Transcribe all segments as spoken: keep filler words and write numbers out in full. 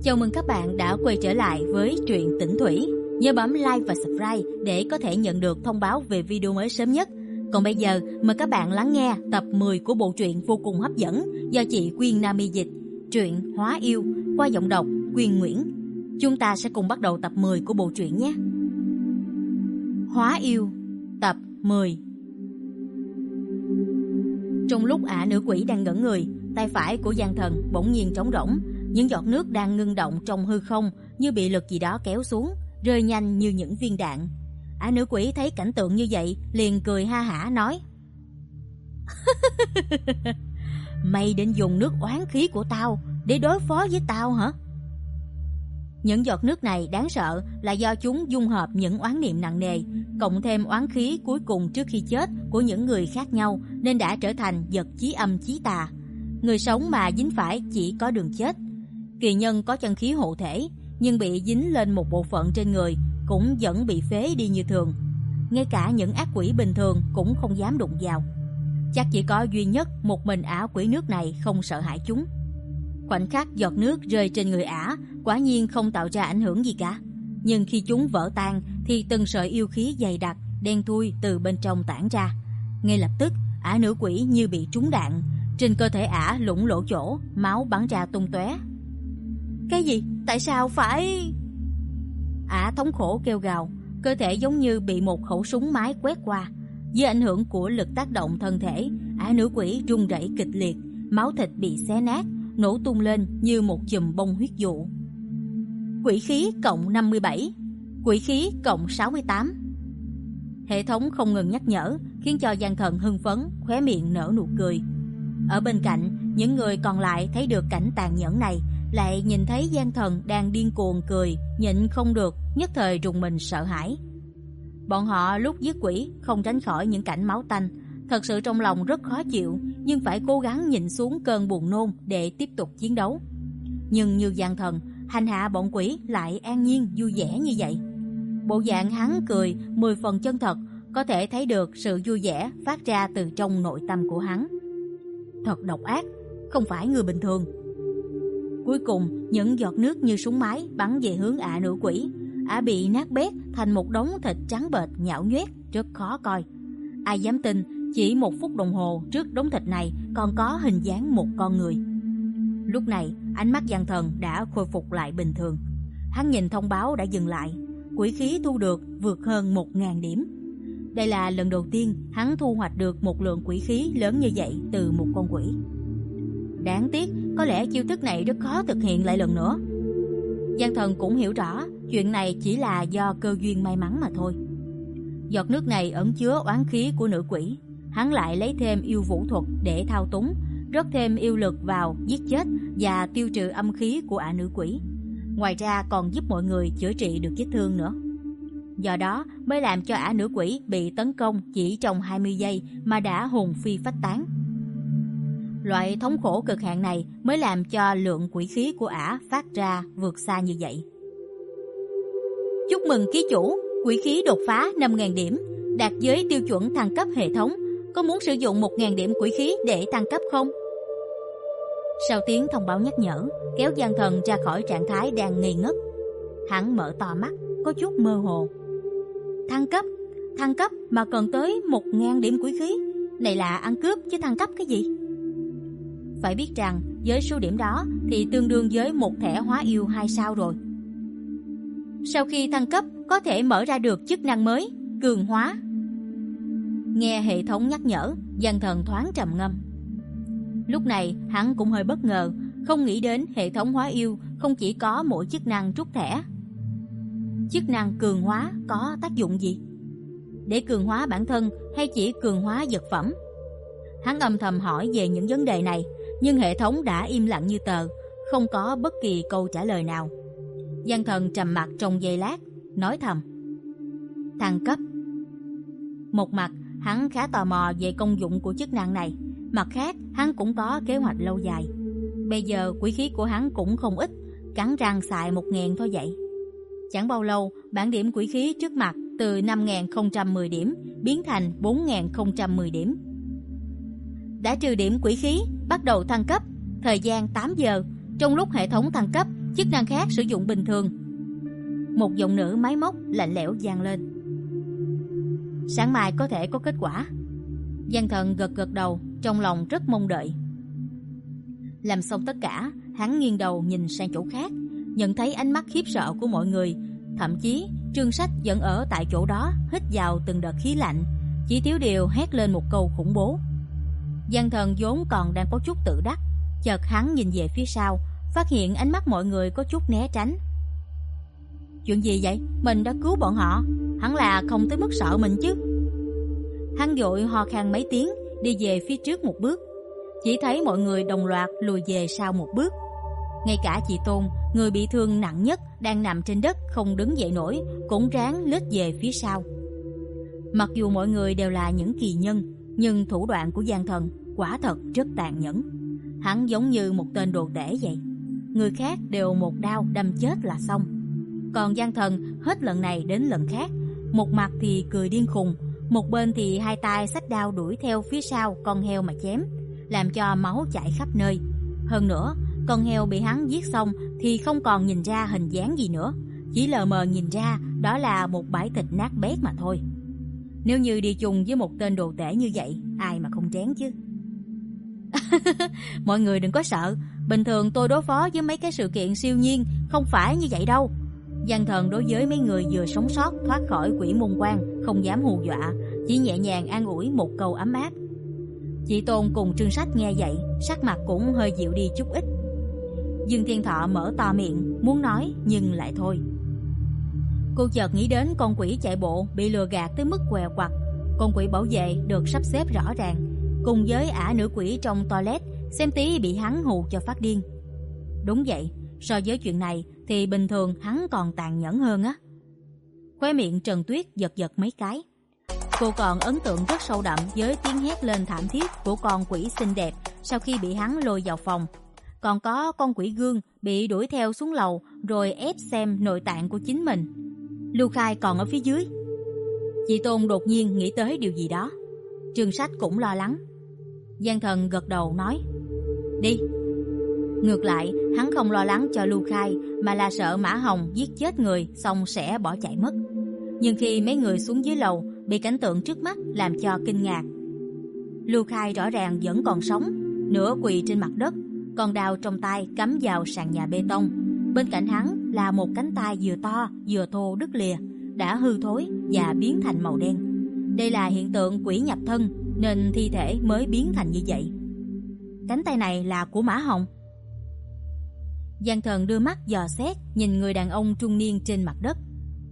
Chào mừng các bạn đã quay trở lại với truyện Tĩnh Thủy. Nhớ bấm like và subscribe để có thể nhận được thông báo về video mới sớm nhất. Còn bây giờ, mời các bạn lắng nghe tập mười của bộ truyện vô cùng hấp dẫn do chị Quyên Nam dịch, truyện Hóa Yêu qua giọng đọc Quyên Nguyễn. Chúng ta sẽ cùng bắt đầu tập mười của bộ truyện nhé. Hóa Yêu, tập mười. Trong lúc ả nữ quỷ đang ngẩn người, tay phải của Giang Thần bỗng nhiên trống rỗng. Những giọt nước đang ngưng động trong hư không như bị lực gì đó kéo xuống, rơi nhanh như những viên đạn. Ả nữ quỷ thấy cảnh tượng như vậy, liền cười ha hả nói: "Mày định dùng nước oán khí của tao để đối phó với tao hả?" Những giọt nước này đáng sợ là do chúng dung hợp những oán niệm nặng nề, cộng thêm oán khí cuối cùng trước khi chết của những người khác nhau, nên đã trở thành vật chí âm chí tà. Người sống mà dính phải chỉ có đường chết. Kỳ nhân có chân khí hộ thể, nhưng bị dính lên một bộ phận trên người cũng vẫn bị phế đi như thường. Ngay cả những ác quỷ bình thường cũng không dám đụng vào. Chắc chỉ có duy nhất một mình ả quỷ nước này không sợ hãi chúng. Khoảnh khắc giọt nước rơi trên người ả quả nhiên không tạo ra ảnh hưởng gì cả, nhưng khi chúng vỡ tan thì từng sợi yêu khí dày đặc đen thui từ bên trong tản ra. Ngay lập tức ả nữ quỷ như bị trúng đạn, trên cơ thể ả lủng lỗ chỗ, máu bắn ra tung tóe. Cái gì? Tại sao phải... Ả thống khổ kêu gào, cơ thể giống như bị một khẩu súng máy quét qua. Dưới ảnh hưởng của lực tác động thân thể, ả nữ quỷ run rẩy kịch liệt, máu thịt bị xé nát, nổ tung lên như một chùm bông huyết dụ. Quỷ khí cộng năm mươi bảy, quỷ khí cộng sáu mươi tám. Hệ thống không ngừng nhắc nhở, khiến cho Giang Thần hưng phấn, khóe miệng nở nụ cười. Ở bên cạnh, những người còn lại thấy được cảnh tàn nhẫn này, lại nhìn thấy Giang Thần đang điên cuồng cười, nhịn không được, nhất thời rùng mình sợ hãi. Bọn họ lúc giết quỷ không tránh khỏi những cảnh máu tanh, thật sự trong lòng rất khó chịu, nhưng phải cố gắng nhịn xuống cơn buồn nôn để tiếp tục chiến đấu. Nhưng như Giang Thần, hành hạ bọn quỷ lại an nhiên vui vẻ như vậy. Bộ dạng hắn cười mười phần chân thật, có thể thấy được sự vui vẻ phát ra từ trong nội tâm của hắn. Thật độc ác, không phải người bình thường. Cuối cùng, những giọt nước như súng máy bắn về hướng ả nữ quỷ. Ả bị nát bét thành một đống thịt trắng bệch nhão nhoét, rất khó coi. Ai dám tin, chỉ một phút đồng hồ trước đống thịt này còn có hình dáng một con người. Lúc này, ánh mắt Giang Thần đã khôi phục lại bình thường. Hắn nhìn thông báo đã dừng lại, quỷ khí thu được vượt hơn một ngàn điểm. Đây là lần đầu tiên hắn thu hoạch được một lượng quỷ khí lớn như vậy từ một con quỷ. Đáng tiếc, có lẽ chiêu thức này rất khó thực hiện lại lần nữa. Giang Thần cũng hiểu rõ, chuyện này chỉ là do cơ duyên may mắn mà thôi. Giọt nước này ẩn chứa oán khí của nữ quỷ, hắn lại lấy thêm yêu vũ thuật để thao túng, rót thêm yêu lực vào giết chết và tiêu trừ âm khí của ả nữ quỷ. Ngoài ra còn giúp mọi người chữa trị được vết thương nữa. Do đó mới làm cho ả nữ quỷ bị tấn công chỉ trong hai mươi giây mà đã hồn phi phách tán. Loại thống khổ cực hạn này mới làm cho lượng quỷ khí của ả phát ra vượt xa như vậy. Chúc mừng ký chủ, quỷ khí đột phá năm nghìn điểm, đạt giới tiêu chuẩn thăng cấp hệ thống. Có muốn sử dụng một nghìn điểm quỷ khí để thăng cấp không? Sau tiếng thông báo nhắc nhở, kéo Giang Thần ra khỏi trạng thái đang ngây ngất. Hắn mở to mắt, có chút mơ hồ. Thăng cấp? Thăng cấp mà cần tới một nghìn điểm quỷ khí? Này là ăn cướp chứ thăng cấp cái gì? Phải biết rằng với số điểm đó thì tương đương với một thẻ hóa yêu hai sao rồi. Sau khi thăng cấp có thể mở ra được chức năng mới, cường hóa. Nghe hệ thống nhắc nhở, Giang Thần thoáng trầm ngâm. Lúc này hắn cũng hơi bất ngờ, không nghĩ đến hệ thống hóa yêu không chỉ có mỗi chức năng rút thẻ. Chức năng cường hóa có tác dụng gì? Để cường hóa bản thân hay chỉ cường hóa vật phẩm? Hắn âm thầm hỏi về những vấn đề này, nhưng hệ thống đã im lặng như tờ, không có bất kỳ câu trả lời nào. Giang Thần trầm mặc trong giây lát, nói thầm: thăng cấp. Một mặt hắn khá tò mò về công dụng của chức năng này, mặt khác hắn cũng có kế hoạch lâu dài. Bây giờ quỷ khí của hắn cũng không ít, cắn răng xài một ngàn thôi vậy. Chẳng bao lâu, bảng điểm quỷ khí trước mặt từ năm nghìn không trăm mười điểm biến thành bốn nghìn không trăm mười điểm. Đã trừ điểm quỷ khí, bắt đầu thăng cấp. Thời gian tám giờ. Trong lúc hệ thống thăng cấp, chức năng khác sử dụng bình thường. Một giọng nữ máy móc lạnh lẽo vang lên. Sáng mai có thể có kết quả. Giang Thần gật gật đầu, trong lòng rất mong đợi. Làm xong tất cả, hắn nghiêng đầu nhìn sang chỗ khác, nhận thấy ánh mắt khiếp sợ của mọi người. Thậm chí Trương Sách vẫn ở tại chỗ đó, hít vào từng đợt khí lạnh, chỉ thiếu điều hét lên một câu khủng bố. Giang Thần vốn còn đang có chút tự đắc, chợt hắn nhìn về phía sau, phát hiện ánh mắt mọi người có chút né tránh. Chuyện gì vậy? Mình đã cứu bọn họ, hẳn là không tới mức sợ mình chứ. Hắn vội ho khan mấy tiếng, đi về phía trước một bước. Chỉ thấy mọi người đồng loạt lùi về sau một bước. Ngay cả chị Tôn, người bị thương nặng nhất, đang nằm trên đất không đứng dậy nổi, cũng ráng lết về phía sau. Mặc dù mọi người đều là những kỳ nhân, nhưng thủ đoạn của Giang Thần quả thật rất tàn nhẫn. Hắn giống như một tên đồ tể vậy. Người khác đều một đao đâm chết là xong, còn Giang Thần hết lần này đến lần khác, một mặt thì cười điên khùng, một bên thì hai tay xách đao đuổi theo phía sau con heo mà chém, làm cho máu chảy khắp nơi. Hơn nữa, con heo bị hắn giết xong thì không còn nhìn ra hình dáng gì nữa, chỉ lờ mờ nhìn ra đó là một bãi thịt nát bét mà thôi. Nếu như đi chung với một tên đồ tể như vậy, ai mà không chén chứ. Mọi người đừng có sợ, bình thường tôi đối phó với mấy cái sự kiện siêu nhiên không phải như vậy đâu. Giang Thần đối với mấy người vừa sống sót thoát khỏi quỷ môn quan không dám hù dọa, chỉ nhẹ nhàng an ủi một câu ấm áp. Chị Tôn cùng Trương Sách nghe vậy, sắc mặt cũng hơi dịu đi chút ít. Dương Thiên Thọ mở to miệng muốn nói nhưng lại thôi. Cô chợt nghĩ đến con quỷ chạy bộ bị lừa gạt tới mức què quặt. Con quỷ bảo vệ được sắp xếp rõ ràng, cùng với ả nữ quỷ trong toilet xem tí bị hắn hù cho phát điên. Đúng vậy, so với chuyện này thì bình thường hắn còn tàn nhẫn hơn á. Khóe miệng Trần Tuyết giật giật mấy cái. Cô còn ấn tượng rất sâu đậm với tiếng hét lên thảm thiết của con quỷ xinh đẹp sau khi bị hắn lôi vào phòng. Còn có con quỷ gương bị đuổi theo xuống lầu rồi ép xem nội tạng của chính mình. Lưu Khai còn ở phía dưới. Chị Tôn đột nhiên nghĩ tới điều gì đó. Trương Sách cũng lo lắng. Giang Thần gật đầu nói, đi. Ngược lại, hắn không lo lắng cho Lưu Khai, mà là sợ Mã Hồng giết chết người xong sẽ bỏ chạy mất. Nhưng khi mấy người xuống dưới lầu, bị cảnh tượng trước mắt làm cho kinh ngạc. Lưu Khai rõ ràng vẫn còn sống, nửa quỳ trên mặt đất, con đao trong tay cắm vào sàn nhà bê tông. Bên cạnh hắn là một cánh tay vừa to vừa thô đứt lìa, đã hư thối và biến thành màu đen. Đây là hiện tượng quỷ nhập thân nên thi thể mới biến thành như vậy. Cánh tay này là của Mã Hồng. Giang Thần đưa mắt dò xét nhìn người đàn ông trung niên trên mặt đất.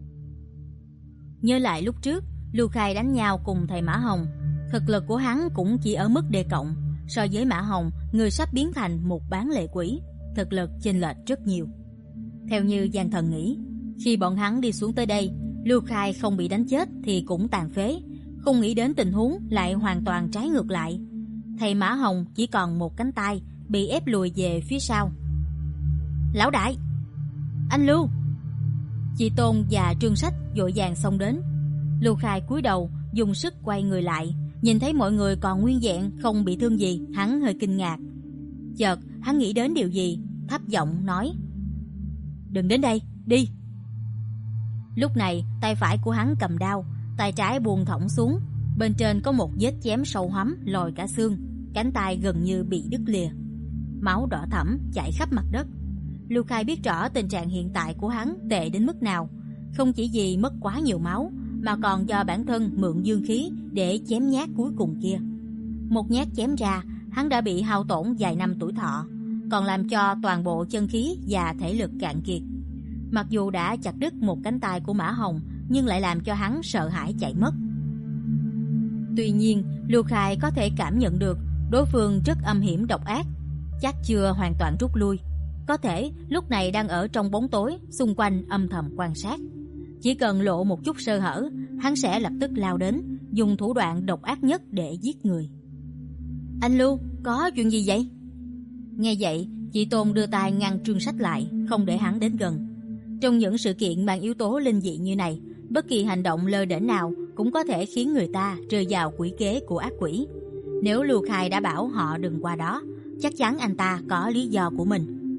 Nhớ lại lúc trước Lưu Khai đánh nhau cùng thầy Mã Hồng, thực lực của hắn cũng chỉ ở mức D cộng. So với Mã Hồng, người sắp biến thành một bán lệ quỷ, thực lực chênh lệch rất nhiều. Theo như Giang Thần nghĩ, khi bọn hắn đi xuống tới đây, Lưu Khai không bị đánh chết thì cũng tàn phế, không nghĩ đến tình huống lại hoàn toàn trái ngược lại. Thầy Mã Hồng chỉ còn một cánh tay, bị ép lùi về phía sau. Lão đại, anh Lưu! Chị Tôn và Trương Sách vội vàng xông đến. Lưu Khai cúi đầu dùng sức quay người lại, nhìn thấy mọi người còn nguyên vẹn không bị thương gì, hắn hơi kinh ngạc. Chợt hắn nghĩ đến điều gì, thấp giọng nói, đừng đến đây, đi. Lúc này tay phải của hắn cầm đao, tay trái buông thõng xuống, bên trên có một vết chém sâu hoắm lòi cả xương, cánh tay gần như bị đứt lìa, máu đỏ thẫm chảy khắp mặt đất. Lưu Khai biết rõ tình trạng hiện tại của hắn tệ đến mức nào, không chỉ vì mất quá nhiều máu mà còn do bản thân mượn dương khí để chém nhát cuối cùng kia. Một nhát chém ra, hắn đã bị hao tổn vài năm tuổi thọ, còn làm cho toàn bộ chân khí và thể lực cạn kiệt. Mặc dù đã chặt đứt một cánh tay của Mã Hồng, nhưng lại làm cho hắn sợ hãi chạy mất. Tuy nhiên, Lưu Khai có thể cảm nhận được đối phương rất âm hiểm độc ác, chắc chưa hoàn toàn rút lui. Có thể lúc này đang ở trong bóng tối, xung quanh âm thầm quan sát. Chỉ cần lộ một chút sơ hở, hắn sẽ lập tức lao đến, dùng thủ đoạn độc ác nhất để giết người. Anh Lưu, có chuyện gì vậy? Nghe vậy, chị Tôn đưa tay ngăn Trương Sách lại, không để hắn đến gần. Trong những sự kiện mang yếu tố linh dị như này, bất kỳ hành động lơ đễnh nào cũng có thể khiến người ta rơi vào quỷ kế của ác quỷ. Nếu Lưu Khai đã bảo họ đừng qua đó, chắc chắn anh ta có lý do của mình.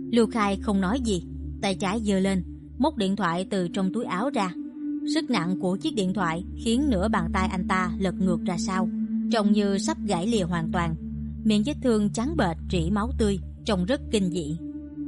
Lưu Khai không nói gì, tay trái giơ lên, móc điện thoại từ trong túi áo ra. Sức nặng của chiếc điện thoại khiến nửa bàn tay anh ta lật ngược ra sau, trông như sắp gãy lìa hoàn toàn. Miệng vết thương trắng bệch rỉ máu tươi, trông rất kinh dị.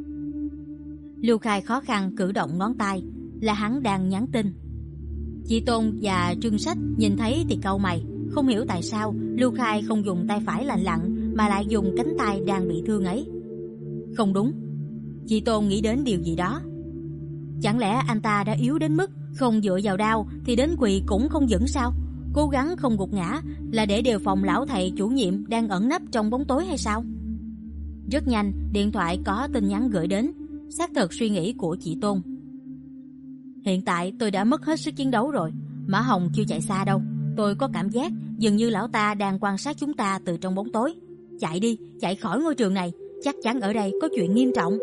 Lưu Khai khó khăn cử động ngón tay, là hắn đang nhắn tin. Chị Tôn và Trương Sách nhìn thấy thì cau mày, không hiểu tại sao Lưu Khai không dùng tay phải lành lặn mà lại dùng cánh tay đang bị thương ấy. Không đúng, chị Tôn nghĩ đến điều gì đó. Chẳng lẽ anh ta đã yếu đến mức không dựa vào đao thì đến quỳ cũng không vững sao? Cố gắng không gục ngã là để đề phòng lão thầy chủ nhiệm đang ẩn nấp trong bóng tối hay sao? Rất nhanh, điện thoại có tin nhắn gửi đến, xác thực suy nghĩ của chị Tôn. Hiện tại tôi đã mất hết sức chiến đấu rồi, Mã Hồng chưa chạy xa đâu. Tôi có cảm giác dường như lão ta đang quan sát chúng ta từ trong bóng tối. Chạy đi, chạy khỏi ngôi trường này, chắc chắn ở đây có chuyện nghiêm trọng.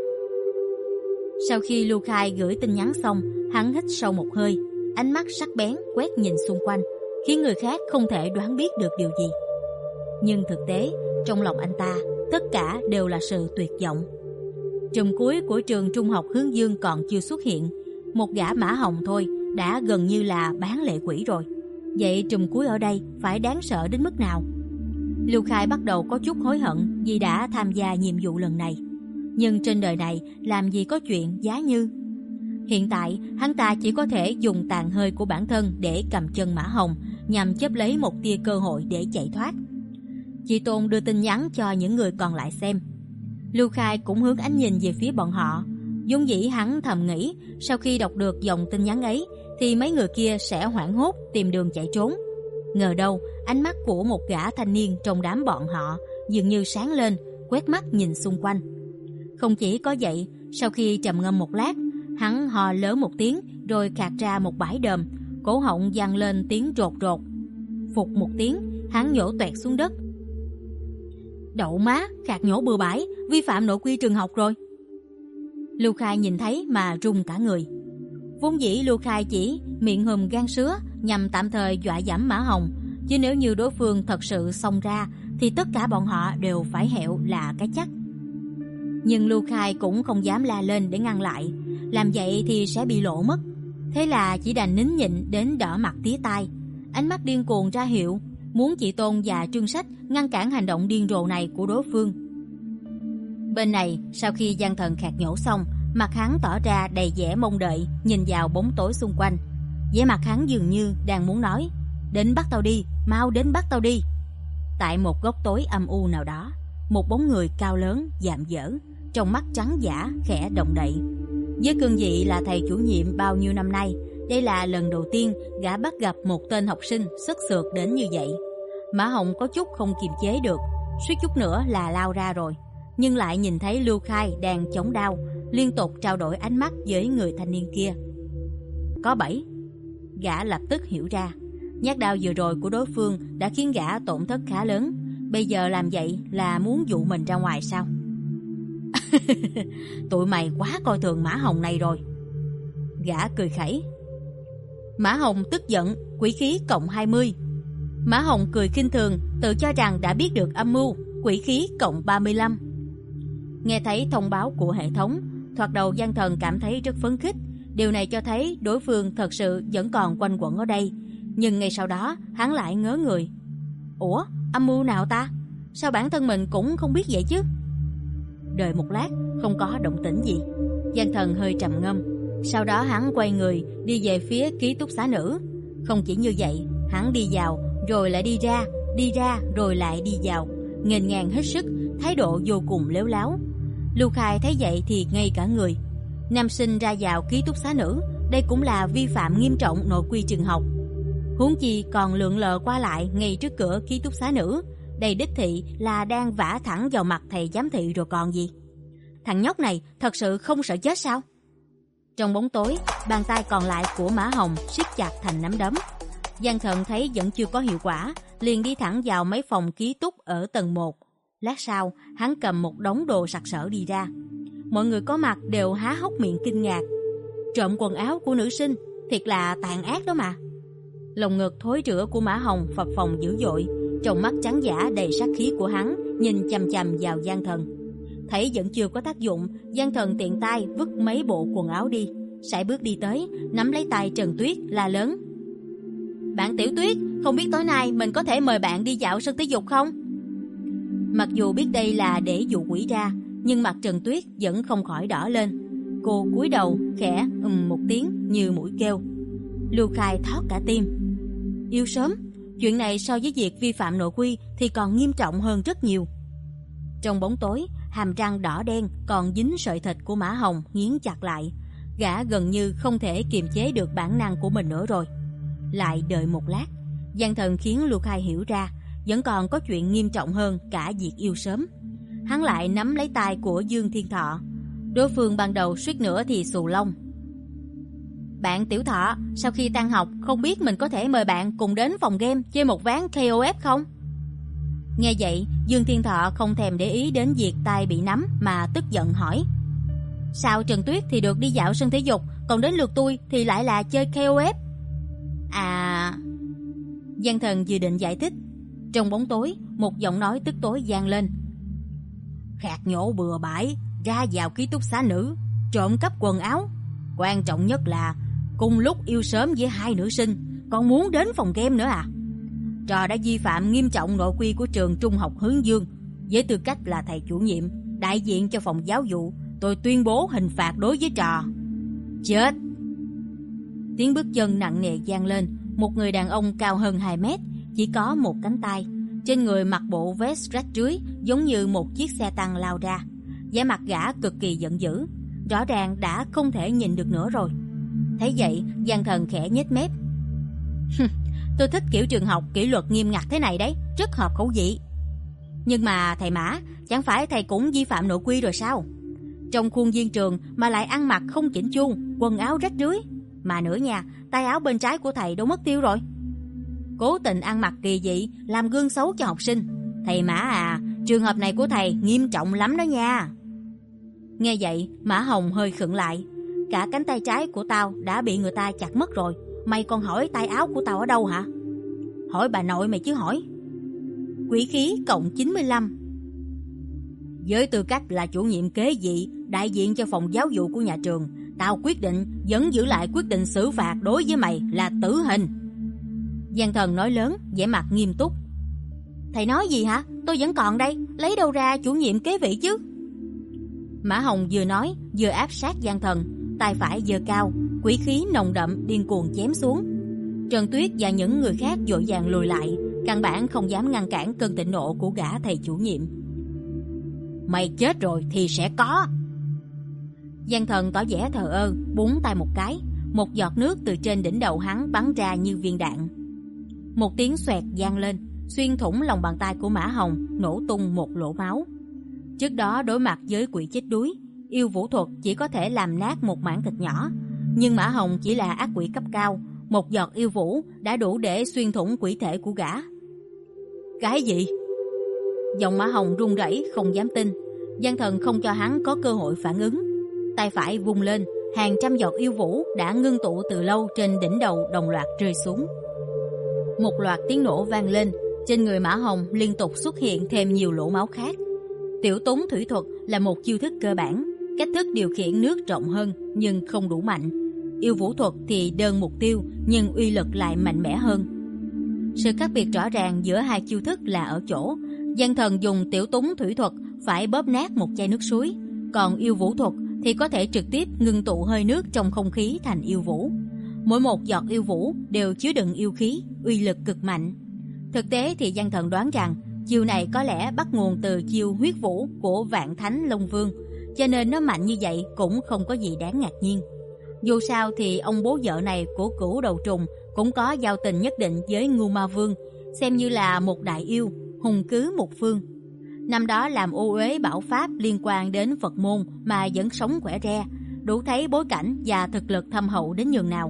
Sau khi Lưu Khai gửi tin nhắn xong, hắn hít sâu một hơi, ánh mắt sắc bén quét nhìn xung quanh, khiến người khác không thể đoán biết được điều gì. Nhưng thực tế, trong lòng anh ta, tất cả đều là sự tuyệt vọng. Trùm cuối của trường trung học Hướng Dương còn chưa xuất hiện, một gã Mã Hồng thôi đã gần như là bán lệ quỷ rồi. Vậy trùm cuối ở đây phải đáng sợ đến mức nào? Lưu Khai bắt đầu có chút hối hận vì đã tham gia nhiệm vụ lần này. Nhưng trên đời này làm gì có chuyện giá như. Hiện tại hắn ta chỉ có thể dùng tàn hơi của bản thân để cầm chân Mã Hồng, nhằm chớp lấy một tia cơ hội để chạy thoát. Chị Tôn đưa tin nhắn cho những người còn lại xem. Lưu Khai cũng hướng ánh nhìn về phía bọn họ. Vốn dĩ hắn thầm nghĩ sau khi đọc được dòng tin nhắn ấy thì mấy người kia sẽ hoảng hốt tìm đường chạy trốn. Ngờ đâu ánh mắt của một gã thanh niên trong đám bọn họ dường như sáng lên, quét mắt nhìn xung quanh. Không chỉ có vậy, sau khi trầm ngâm một lát, hắn hò lớn một tiếng rồi khạc ra một bãi đờm, cổ họng vang lên tiếng rột rột. Phụt một tiếng, hắn nhổ toẹt xuống đất. Đậu má, khạc nhổ bừa bãi, vi phạm nội quy trường học rồi. Lưu Khai nhìn thấy mà run cả người. Vốn dĩ Lưu Khai chỉ miệng hùm gan sứa nhằm tạm thời dọa dẫm Mã Hồng, chứ nếu như đối phương thật sự xông ra thì tất cả bọn họ đều phải hẹo là cái chắc. Nhưng Lưu Khai cũng không dám la lên để ngăn lại, làm vậy thì sẽ bị lộ mất. Thế là chỉ đành nín nhịn đến đỏ mặt tía tai, ánh mắt điên cuồng ra hiệu muốn chị Tôn và Trương Sách ngăn cản hành động điên rồ này của đối phương. Bên này, sau khi gian thần khạc nhổ xong, mặt hắn tỏ ra đầy vẻ mong đợi, nhìn vào bóng tối xung quanh. Vẻ mặt hắn dường như đang muốn nói: đến bắt tao đi, mau đến bắt tao đi. Tại một góc tối âm u nào đó, một bóng người cao lớn, dạm dở, trong mắt trắng dã khẽ động đậy. Với cương vị là thầy chủ nhiệm bao nhiêu năm nay, đây là lần đầu tiên gã bắt gặp một tên học sinh sức sượt đến như vậy. Mã Hồng có chút không kiềm chế được, suýt chút nữa là lao ra rồi, nhưng lại nhìn thấy Lưu Khai đang chống đao, liên tục trao đổi ánh mắt với người thanh niên kia. Có bẫy. Gã lập tức hiểu ra, nhát đao vừa rồi của đối phương đã khiến gã tổn thất khá lớn. Bây giờ làm vậy là muốn dụ mình ra ngoài sao? Tụi mày quá coi thường Mã Hồng này rồi. Gã cười khẩy. Mã Hồng tức giận, quỷ khí cộng hai mươi. Mã Hồng cười khinh thường, tự cho rằng đã biết được âm mưu, quỷ khí cộng ba mươi lăm. Nghe thấy thông báo của hệ thống, thoạt đầu gian thần cảm thấy rất phấn khích. Điều này cho thấy đối phương thật sự vẫn còn quanh quẩn ở đây. Nhưng ngay sau đó hắn lại ngớ người. Ủa, âm mưu nào ta? Sao bản thân mình cũng không biết vậy chứ? Đợi một lát không có động tĩnh gì, gian thần hơi trầm ngâm. Sau đó hắn quay người đi về phía ký túc xá nữ. Không chỉ như vậy, hắn đi vào rồi lại đi ra, đi ra rồi lại đi vào, nghênh ngang hết sức, thái độ vô cùng lếu láo. Lưu Khai thấy vậy thì ngây cả người. Nam sinh ra vào ký túc xá nữ, đây cũng là vi phạm nghiêm trọng nội quy trường học. Huống chi còn lượn lờ qua lại ngay trước cửa ký túc xá nữ, đây đích thị là đang vả thẳng vào mặt thầy giám thị rồi còn gì. Thằng nhóc này thật sự không sợ chết sao? Trong bóng tối, bàn tay còn lại của Mã Hồng siết chặt thành nắm đấm. Gian thần thấy vẫn chưa có hiệu quả, liền đi thẳng vào mấy phòng ký túc ở tầng một. Lát sau, hắn cầm một đống đồ sặc sỡ đi ra. Mọi người có mặt đều há hốc miệng kinh ngạc. Trộm quần áo của nữ sinh, thiệt là tàn ác đó mà. Lồng ngực thối rữa của Mã Hồng phập phồng dữ dội, trong mắt trắng dã đầy sát khí của hắn nhìn chằm chằm vào gian thần. Thấy vẫn chưa có tác dụng, Giang Thần tiện tay vứt mấy bộ quần áo đi, sải bước đi tới, nắm lấy tay Trần Tuyết la lớn: "Bạn Tiểu Tuyết, không biết tối nay mình có thể mời bạn đi dạo sân thể dục không?" Mặc dù biết đây là để dụ quỷ ra, nhưng mặt Trần Tuyết vẫn không khỏi đỏ lên. Cô cúi đầu khẽ ừm một tiếng như mũi kêu. Lưu Khai thót cả tim. Yêu sớm, chuyện này so với việc vi phạm nội quy thì còn nghiêm trọng hơn rất nhiều. Trong bóng tối, hàm răng đỏ đen còn dính sợi thịt của Mã Hồng nghiến chặt lại. Gã gần như không thể kiềm chế được bản năng của mình nữa rồi. Lại đợi một lát, Giang Thần khiến Lưu Khai hiểu ra vẫn còn có chuyện nghiêm trọng hơn cả việc yêu sớm. Hắn lại nắm lấy tay của Dương Thiên Thọ. Đối phương ban đầu suýt nữa thì xù lông. "Bạn Tiểu Thọ, sau khi tan học không biết mình có thể mời bạn cùng đến phòng game chơi một ván ca o ép không?" Nghe vậy, Dương Thiên Thọ không thèm để ý đến việc tay bị nắm mà tức giận hỏi: "Sao Trần Tuyết thì được đi dạo sân thể dục, còn đến lượt tôi thì lại là chơi ca o ép?" À... Giang Thần vừa định giải thích, trong bóng tối một giọng nói tức tối vang lên: "Khạc nhổ bừa bãi, ra vào ký túc xá nữ, trộm cắp quần áo, quan trọng nhất là cùng lúc yêu sớm với hai nữ sinh, còn muốn đến phòng game nữa à? Trò đã vi phạm nghiêm trọng nội quy của trường trung học Hướng Dương. Với tư cách là thầy chủ nhiệm, đại diện cho phòng giáo vụ, tôi tuyên bố hình phạt đối với trò." Chết! Tiếng bước chân nặng nề vang lên. Một người đàn ông cao hơn hai mét, chỉ có một cánh tay, trên người mặc bộ vest rách rưới giống như một chiếc xe tăng lao ra. vẻ mặt gã cực kỳ giận dữ, rõ ràng đã không thể nhìn được nữa rồi. Thấy vậy, Giang Thần khẽ nhếch mép. Tôi thích kiểu trường học kỷ luật nghiêm ngặt thế này đấy, rất hợp khẩu vị. Nhưng mà thầy Mã, chẳng phải thầy cũng vi phạm nội quy rồi sao? Trong khuôn viên trường mà lại ăn mặc không chỉnh chu, quần áo rách rưới. Mà nữa nha, tay áo bên trái của thầy đâu mất tiêu rồi. Cố tình ăn mặc kỳ dị, làm gương xấu cho học sinh. Thầy Mã à, trường hợp này của thầy nghiêm trọng lắm đó nha. Nghe vậy, Mã Hồng hơi khựng lại. Cả cánh tay trái của tao đã bị người ta chặt mất rồi, mày còn hỏi tay áo của tao ở đâu hả? Hỏi bà nội mày chứ hỏi. Quỷ khí cộng chín mươi lăm. Với tư cách là chủ nhiệm kế vị, đại diện cho phòng giáo vụ của nhà trường, tao quyết định vẫn giữ lại quyết định xử phạt đối với mày là tử hình. Giang Thần nói lớn, vẻ mặt nghiêm túc. Thầy nói gì hả? Tôi vẫn còn đây, lấy đâu ra chủ nhiệm kế vị chứ? Mã Hồng vừa nói vừa áp sát Giang Thần, tay phải giơ cao, quỷ khí nồng đậm điên cuồng chém xuống. Trần Tuyết và những người khác vội vàng lùi lại, căn bản không dám ngăn cản cơn thịnh nộ của gã thầy chủ nhiệm. Mày chết rồi thì sẽ có. Giang Thần tỏ vẻ thờ ơ, búng tay một cái, một giọt nước từ trên đỉnh đầu hắn bắn ra như viên đạn. Một tiếng xoẹt vang lên, xuyên thủng lòng bàn tay của Mã Hồng, nổ tung một lỗ máu. Trước đó đối mặt với quỷ chết đuối, yêu vũ thuật chỉ có thể làm nát một mảng thịt nhỏ, nhưng Mã Hồng chỉ là ác quỷ cấp cao, một giọt yêu vũ đã đủ để xuyên thủng quỷ thể của gã. Cái gì? Giọng Mã Hồng run rẩy không dám tin. Giang Thần không cho hắn có cơ hội phản ứng, tay phải vung lên, hàng trăm giọt yêu vũ đã ngưng tụ từ lâu trên đỉnh đầu đồng loạt rơi xuống. Một loạt tiếng nổ vang lên, trên người Mã Hồng liên tục xuất hiện thêm nhiều lỗ máu khác. Tiểu túng thủy thuật là một chiêu thức cơ bản, cách thức điều khiển nước rộng hơn nhưng không đủ mạnh. Yêu vũ thuật thì đơn mục tiêu nhưng uy lực lại mạnh mẽ hơn. Sự khác biệt rõ ràng giữa hai chiêu thức là ở chỗ Giang Thần dùng tiểu túng thủy thuật phải bóp nát một chai nước suối, còn yêu vũ thuật thì có thể trực tiếp ngưng tụ hơi nước trong không khí thành yêu vũ. Mỗi một giọt yêu vũ đều chứa đựng yêu khí, uy lực cực mạnh. Thực tế thì Giang Thần đoán rằng chiêu này có lẽ bắt nguồn từ chiêu huyết vũ của Vạn Thánh Long Vương, cho nên nó mạnh như vậy cũng không có gì đáng ngạc nhiên. Dù sao thì ông bố vợ này của Cửu Đầu Trùng cũng có giao tình nhất định với Ngưu Ma Vương, xem như là một đại yêu, hùng cứ một phương. Năm đó làm ô uế bảo pháp liên quan đến Phật môn mà vẫn sống khỏe re, đủ thấy bối cảnh và thực lực thâm hậu đến nhường nào.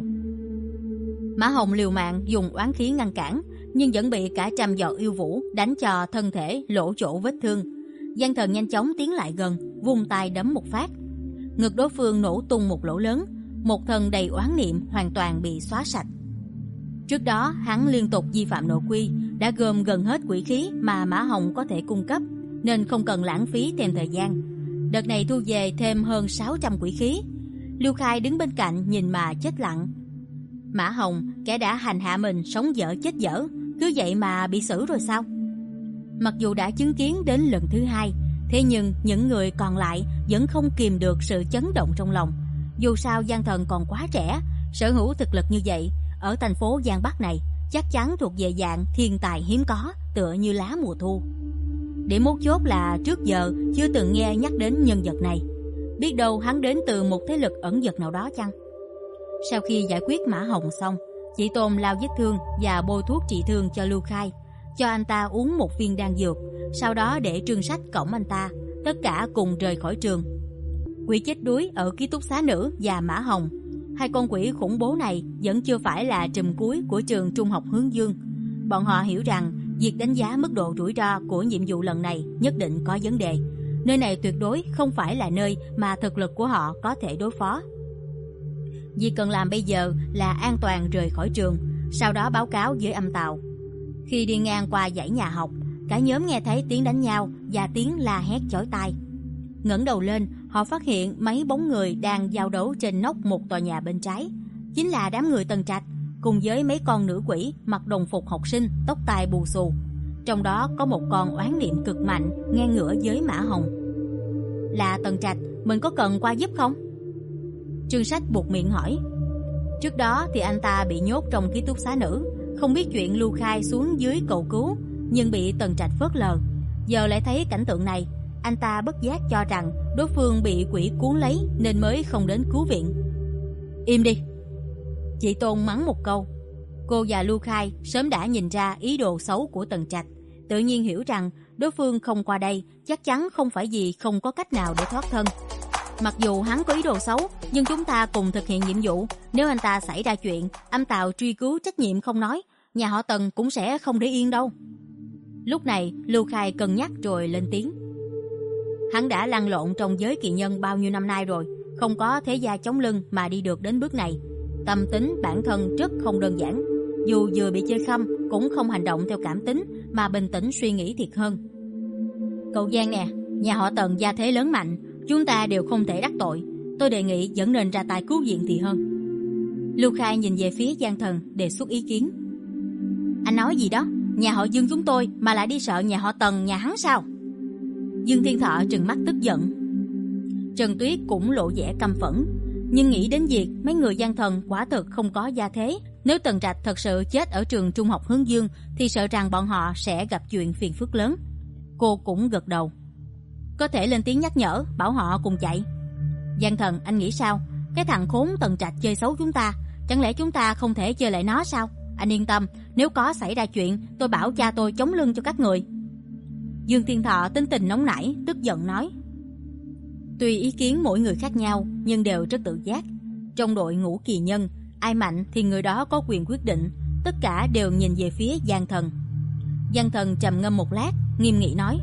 Mã Hồng liều mạng dùng oán khí ngăn cản, nhưng vẫn bị cả trăm giọt yêu vũ đánh cho thân thể lỗ chỗ vết thương. Giang Thần nhanh chóng tiến lại gần, vung tay đấm một phát. Ngực đối phương nổ tung một lỗ lớn, một thân đầy oán niệm hoàn toàn bị xóa sạch. Trước đó hắn liên tục vi phạm nội quy, đã gom gần hết quỷ khí mà Mã Hồng có thể cung cấp, nên không cần lãng phí thêm thời gian. Đợt này thu về thêm hơn sáu trăm quỷ khí. Lưu Khai đứng bên cạnh nhìn mà chết lặng. Mã Hồng, kẻ đã hành hạ mình sống dở chết dở, cứ vậy mà bị xử rồi sao? Mặc dù đã chứng kiến đến lần thứ hai, thế nhưng những người còn lại vẫn không kìm được sự chấn động trong lòng. Dù sao Giang Thần còn quá trẻ, sở hữu thực lực như vậy, ở thành phố Giang Bắc này chắc chắn thuộc về dạng thiên tài hiếm có, tựa như lá mùa thu. Điểm mấu chốt là trước giờ chưa từng nghe nhắc đến nhân vật này. Biết đâu hắn đến từ một thế lực ẩn dật nào đó chăng? Sau khi giải quyết Mã Hồng xong, Chị Tôn lao vết thương và bôi thuốc trị thương cho Lưu Khai, cho anh ta uống một viên đan dược, sau đó để Trương Sách cõng anh ta, tất cả cùng rời khỏi trường. Quỷ chết đuối ở ký túc xá nữ và Mã Hồng, hai con quỷ khủng bố này vẫn chưa phải là trùm cuối của trường trung học Hướng Dương. Bọn họ hiểu rằng việc đánh giá mức độ rủi ro của nhiệm vụ lần này nhất định có vấn đề. Nơi này tuyệt đối không phải là nơi mà thực lực của họ có thể đối phó. Việc cần làm bây giờ là an toàn rời khỏi trường, sau đó báo cáo với âm tàu. Khi đi ngang qua dãy nhà học, cả nhóm nghe thấy tiếng đánh nhau và tiếng la hét chói tai. Ngẩng đầu lên, họ phát hiện mấy bóng người đang giao đấu trên nóc một tòa nhà bên trái. Chính là đám người Tần Trạch, cùng với mấy con nữ quỷ mặc đồng phục học sinh, tóc tai bù xù. Trong đó có một con oán niệm cực mạnh ngang ngửa với Mã Hồng. Là Tần Trạch, mình có cần qua giúp không? Trương Sách buột miệng hỏi. Trước đó thì anh ta bị nhốt trong ký túc xá nữ, không biết chuyện Lưu Khai xuống dưới cầu cứu, nhưng bị Tần Trạch phớt lờ. Giờ lại thấy cảnh tượng này, anh ta bất giác cho rằng đối phương bị quỷ cuốn lấy nên mới không đến cứu viện. Im đi! Chị Tôn mắng một câu. Cô và Lưu Khai sớm đã nhìn ra ý đồ xấu của Tần Trạch, tự nhiên hiểu rằng đối phương không qua đây chắc chắn không phải vì không có cách nào để thoát thân. Mặc dù hắn có ý đồ xấu, nhưng chúng ta cùng thực hiện nhiệm vụ. Nếu anh ta xảy ra chuyện, âm tào truy cứu trách nhiệm không nói, nhà họ Tần cũng sẽ không để yên đâu. Lúc này Lưu Khai cân nhắc rồi lên tiếng. Hắn đã lăn lộn trong giới kỳ nhân bao nhiêu năm nay rồi, không có thế gia chống lưng mà đi được đến bước này. Tâm tính bản thân rất không đơn giản, dù vừa bị chơi khăm cũng không hành động theo cảm tính mà bình tĩnh suy nghĩ thiệt hơn. Cậu Giang nè, nhà họ Tần gia thế lớn mạnh, chúng ta đều không thể đắc tội. Tôi đề nghị vẫn nên ra tay cứu viện thì hơn. Lưu Khai nhìn về phía Giang Thần đề xuất ý kiến. Anh nói gì đó? Nhà họ Dương chúng tôi mà lại đi sợ nhà họ Tần nhà hắn sao? Dương Thiên Thọ trừng mắt tức giận. Trần Tuyết cũng lộ vẻ căm phẫn, nhưng nghĩ đến việc mấy người Giang Thần quả thực không có gia thế. Nếu Tần Trạch thật sự chết ở trường trung học Hướng Dương thì sợ rằng bọn họ sẽ gặp chuyện phiền phức lớn. Cô cũng gật đầu. Có thể lên tiếng nhắc nhở, bảo họ cùng chạy. Giang Thần, anh nghĩ sao? Cái thằng khốn Tần Trạch chơi xấu chúng ta, chẳng lẽ chúng ta không thể chơi lại nó sao? Anh yên tâm, nếu có xảy ra chuyện, tôi bảo cha tôi chống lưng cho các người. Dương Thiên Thọ tính tình nóng nảy, tức giận nói. Tuy ý kiến mỗi người khác nhau, nhưng đều rất tự giác. Trong đội ngũ kỳ nhân, ai mạnh thì người đó có quyền quyết định. Tất cả đều nhìn về phía Giang Thần. Giang Thần trầm ngâm một lát, nghiêm nghị nói.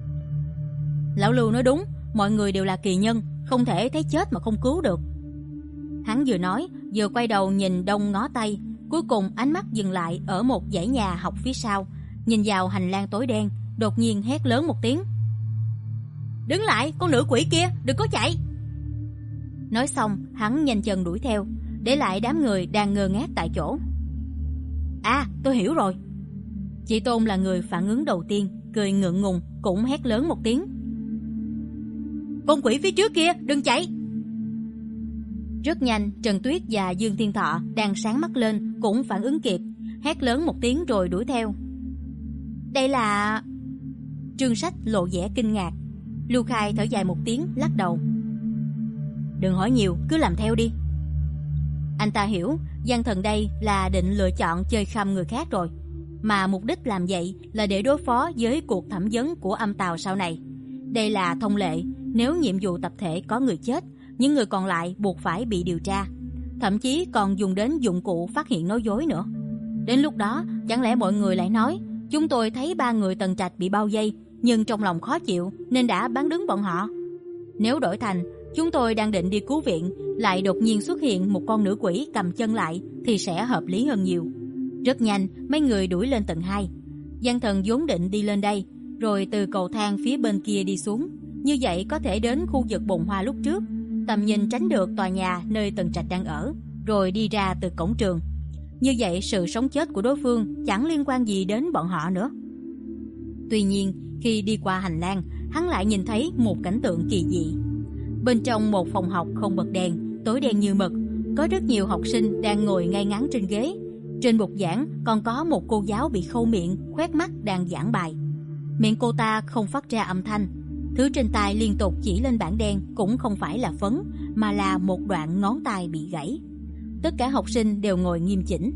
Lão Lưu nói đúng, mọi người đều là kỳ nhân, không thể thấy chết mà không cứu được. Hắn vừa nói, vừa quay đầu nhìn đông ngó tây, cuối cùng ánh mắt dừng lại ở một dãy nhà học phía sau, nhìn vào hành lang tối đen, đột nhiên hét lớn một tiếng. Đứng lại, con nữ quỷ kia, đừng có chạy! Nói xong, hắn nhanh chân đuổi theo, để lại đám người đang ngơ ngác tại chỗ. À, tôi hiểu rồi. Chị Tôn là người phản ứng đầu tiên, cười ngượng ngùng, cũng hét lớn một tiếng. Con quỷ phía trước kia, đừng chạy! Rất nhanh, Trần Tuyết và Dương Thiên Thọ đang sáng mắt lên cũng phản ứng kịp, hét lớn một tiếng rồi đuổi theo. Đây là... Trương Sách lộ vẻ kinh ngạc. Lưu Khai thở dài một tiếng, lắc đầu. Đừng hỏi nhiều, cứ làm theo đi. Anh ta hiểu Giang Thần đây là định lựa chọn chơi khăm người khác rồi, mà mục đích làm vậy là để đối phó với cuộc thẩm vấn của âm tào sau này. Đây là thông lệ, nếu nhiệm vụ tập thể có người chết, những người còn lại buộc phải bị điều tra, thậm chí còn dùng đến dụng cụ phát hiện nói dối nữa. Đến lúc đó, chẳng lẽ mọi người lại nói chúng tôi thấy ba người Tần Trạch bị bao vây, nhưng trong lòng khó chịu nên đã bán đứng bọn họ. Nếu đổi thành chúng tôi đang định đi cứu viện, lại đột nhiên xuất hiện một con nữ quỷ cầm chân lại thì sẽ hợp lý hơn nhiều. Rất nhanh, mấy người đuổi lên tầng hai. Giang Thần vốn định đi lên đây, rồi từ cầu thang phía bên kia đi xuống, Như vậy có thể đến khu vực bồn hoa lúc trước, tầm nhìn tránh được tòa nhà nơi Tần Trạch đang ở, rồi đi ra từ cổng trường. Như vậy sự sống chết của đối phương chẳng liên quan gì đến bọn họ nữa. Tuy nhiên, khi đi qua hành lang, hắn lại nhìn thấy một cảnh tượng kỳ dị. Bên trong một phòng học không bật đèn, tối đen như mực, có rất nhiều học sinh đang ngồi ngay ngắn trên ghế. Trên bục giảng còn có một cô giáo bị khâu miệng, khoét mắt đang giảng bài. Miệng cô ta không phát ra âm thanh. Thứ trên tay liên tục chỉ lên bảng đen cũng không phải là phấn, mà là một đoạn ngón tay bị gãy. Tất cả học sinh đều ngồi nghiêm chỉnh.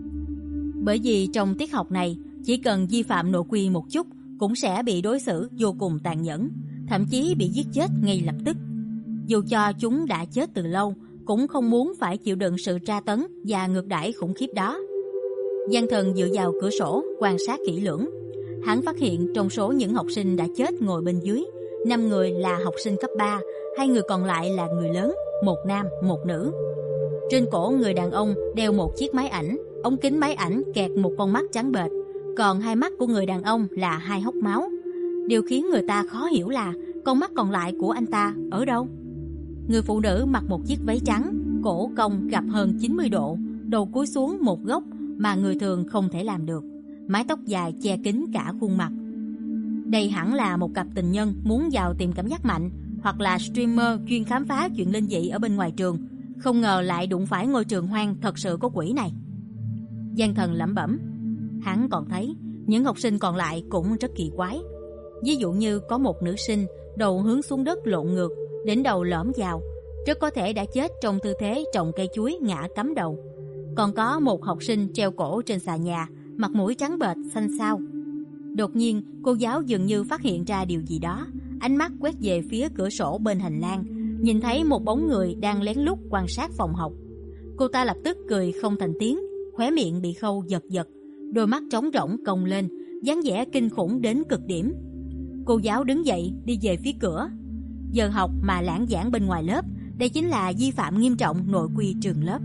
Bởi vì trong tiết học này, chỉ cần vi phạm nội quy một chút cũng sẽ bị đối xử vô cùng tàn nhẫn, thậm chí bị giết chết ngay lập tức. Dù cho chúng đã chết từ lâu, cũng không muốn phải chịu đựng sự tra tấn và ngược đãi khủng khiếp đó. Giang Thần dựa vào cửa sổ quan sát kỹ lưỡng. Hắn phát hiện trong số những học sinh đã chết ngồi bên dưới, năm người là học sinh cấp ba, hai người còn lại là người lớn, một nam, một nữ. Trên cổ người đàn ông đeo một chiếc máy ảnh, ống kính máy ảnh kẹt một con mắt trắng bệch, còn hai mắt của người đàn ông là hai hốc máu. Điều khiến người ta khó hiểu là con mắt còn lại của anh ta ở đâu? Người phụ nữ mặc một chiếc váy trắng, cổ cong gập hơn chín mươi độ, đầu cúi xuống một góc mà người thường không thể làm được, mái tóc dài che kín cả khuôn mặt. Đây hẳn là một cặp tình nhân muốn vào tìm cảm giác mạnh, hoặc là streamer chuyên khám phá chuyện linh dị ở bên ngoài trường, không ngờ lại đụng phải ngôi trường hoang thật sự có quỷ này. Giang Thần lẩm bẩm. Hắn còn thấy những học sinh còn lại cũng rất kỳ quái. Ví dụ như có một nữ sinh đầu hướng xuống đất lộn ngược, đỉnh đầu lõm vào, rất có thể đã chết trong tư thế trồng cây chuối ngã cắm đầu. Còn có một học sinh treo cổ trên xà nhà, mặt mũi trắng bệch xanh xao. Đột nhiên, cô giáo dường như phát hiện ra điều gì đó, ánh mắt quét về phía cửa sổ bên hành lang, nhìn thấy một bóng người đang lén lút quan sát phòng học. Cô ta lập tức cười không thành tiếng, khóe miệng bị khâu giật giật, đôi mắt trống rỗng cong lên, dáng vẻ kinh khủng đến cực điểm. Cô giáo đứng dậy đi về phía cửa. Giờ học mà lãng giảng bên ngoài lớp, đây chính là vi phạm nghiêm trọng nội quy trường lớp.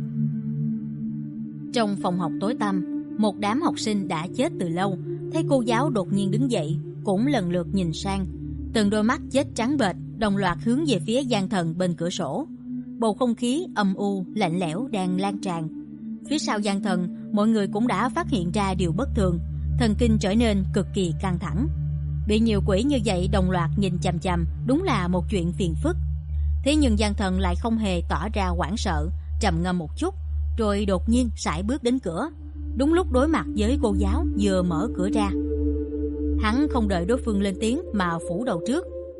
Trong phòng học tối tăm, một đám học sinh đã chết từ lâu thấy cô giáo đột nhiên đứng dậy, cũng lần lượt nhìn sang. Từng đôi mắt chết trắng bệch đồng loạt hướng về phía Giang Thần bên cửa sổ. Bầu không khí âm u lạnh lẽo đang lan tràn. Phía sau Giang Thần, mọi người cũng đã phát hiện ra điều bất thường, thần kinh trở nên cực kỳ căng thẳng. Bị nhiều quỷ như vậy đồng loạt nhìn chằm chằm, đúng là một chuyện phiền phức. Thế nhưng Giang Thần lại không hề tỏ ra hoảng sợ, trầm ngâm một chút, rồi đột nhiên sải bước đến cửa. Đúng lúc đối mặt với cô giáo vừa mở cửa ra. Hắn không đợi đối phương lên tiếng mà phủ đầu trước.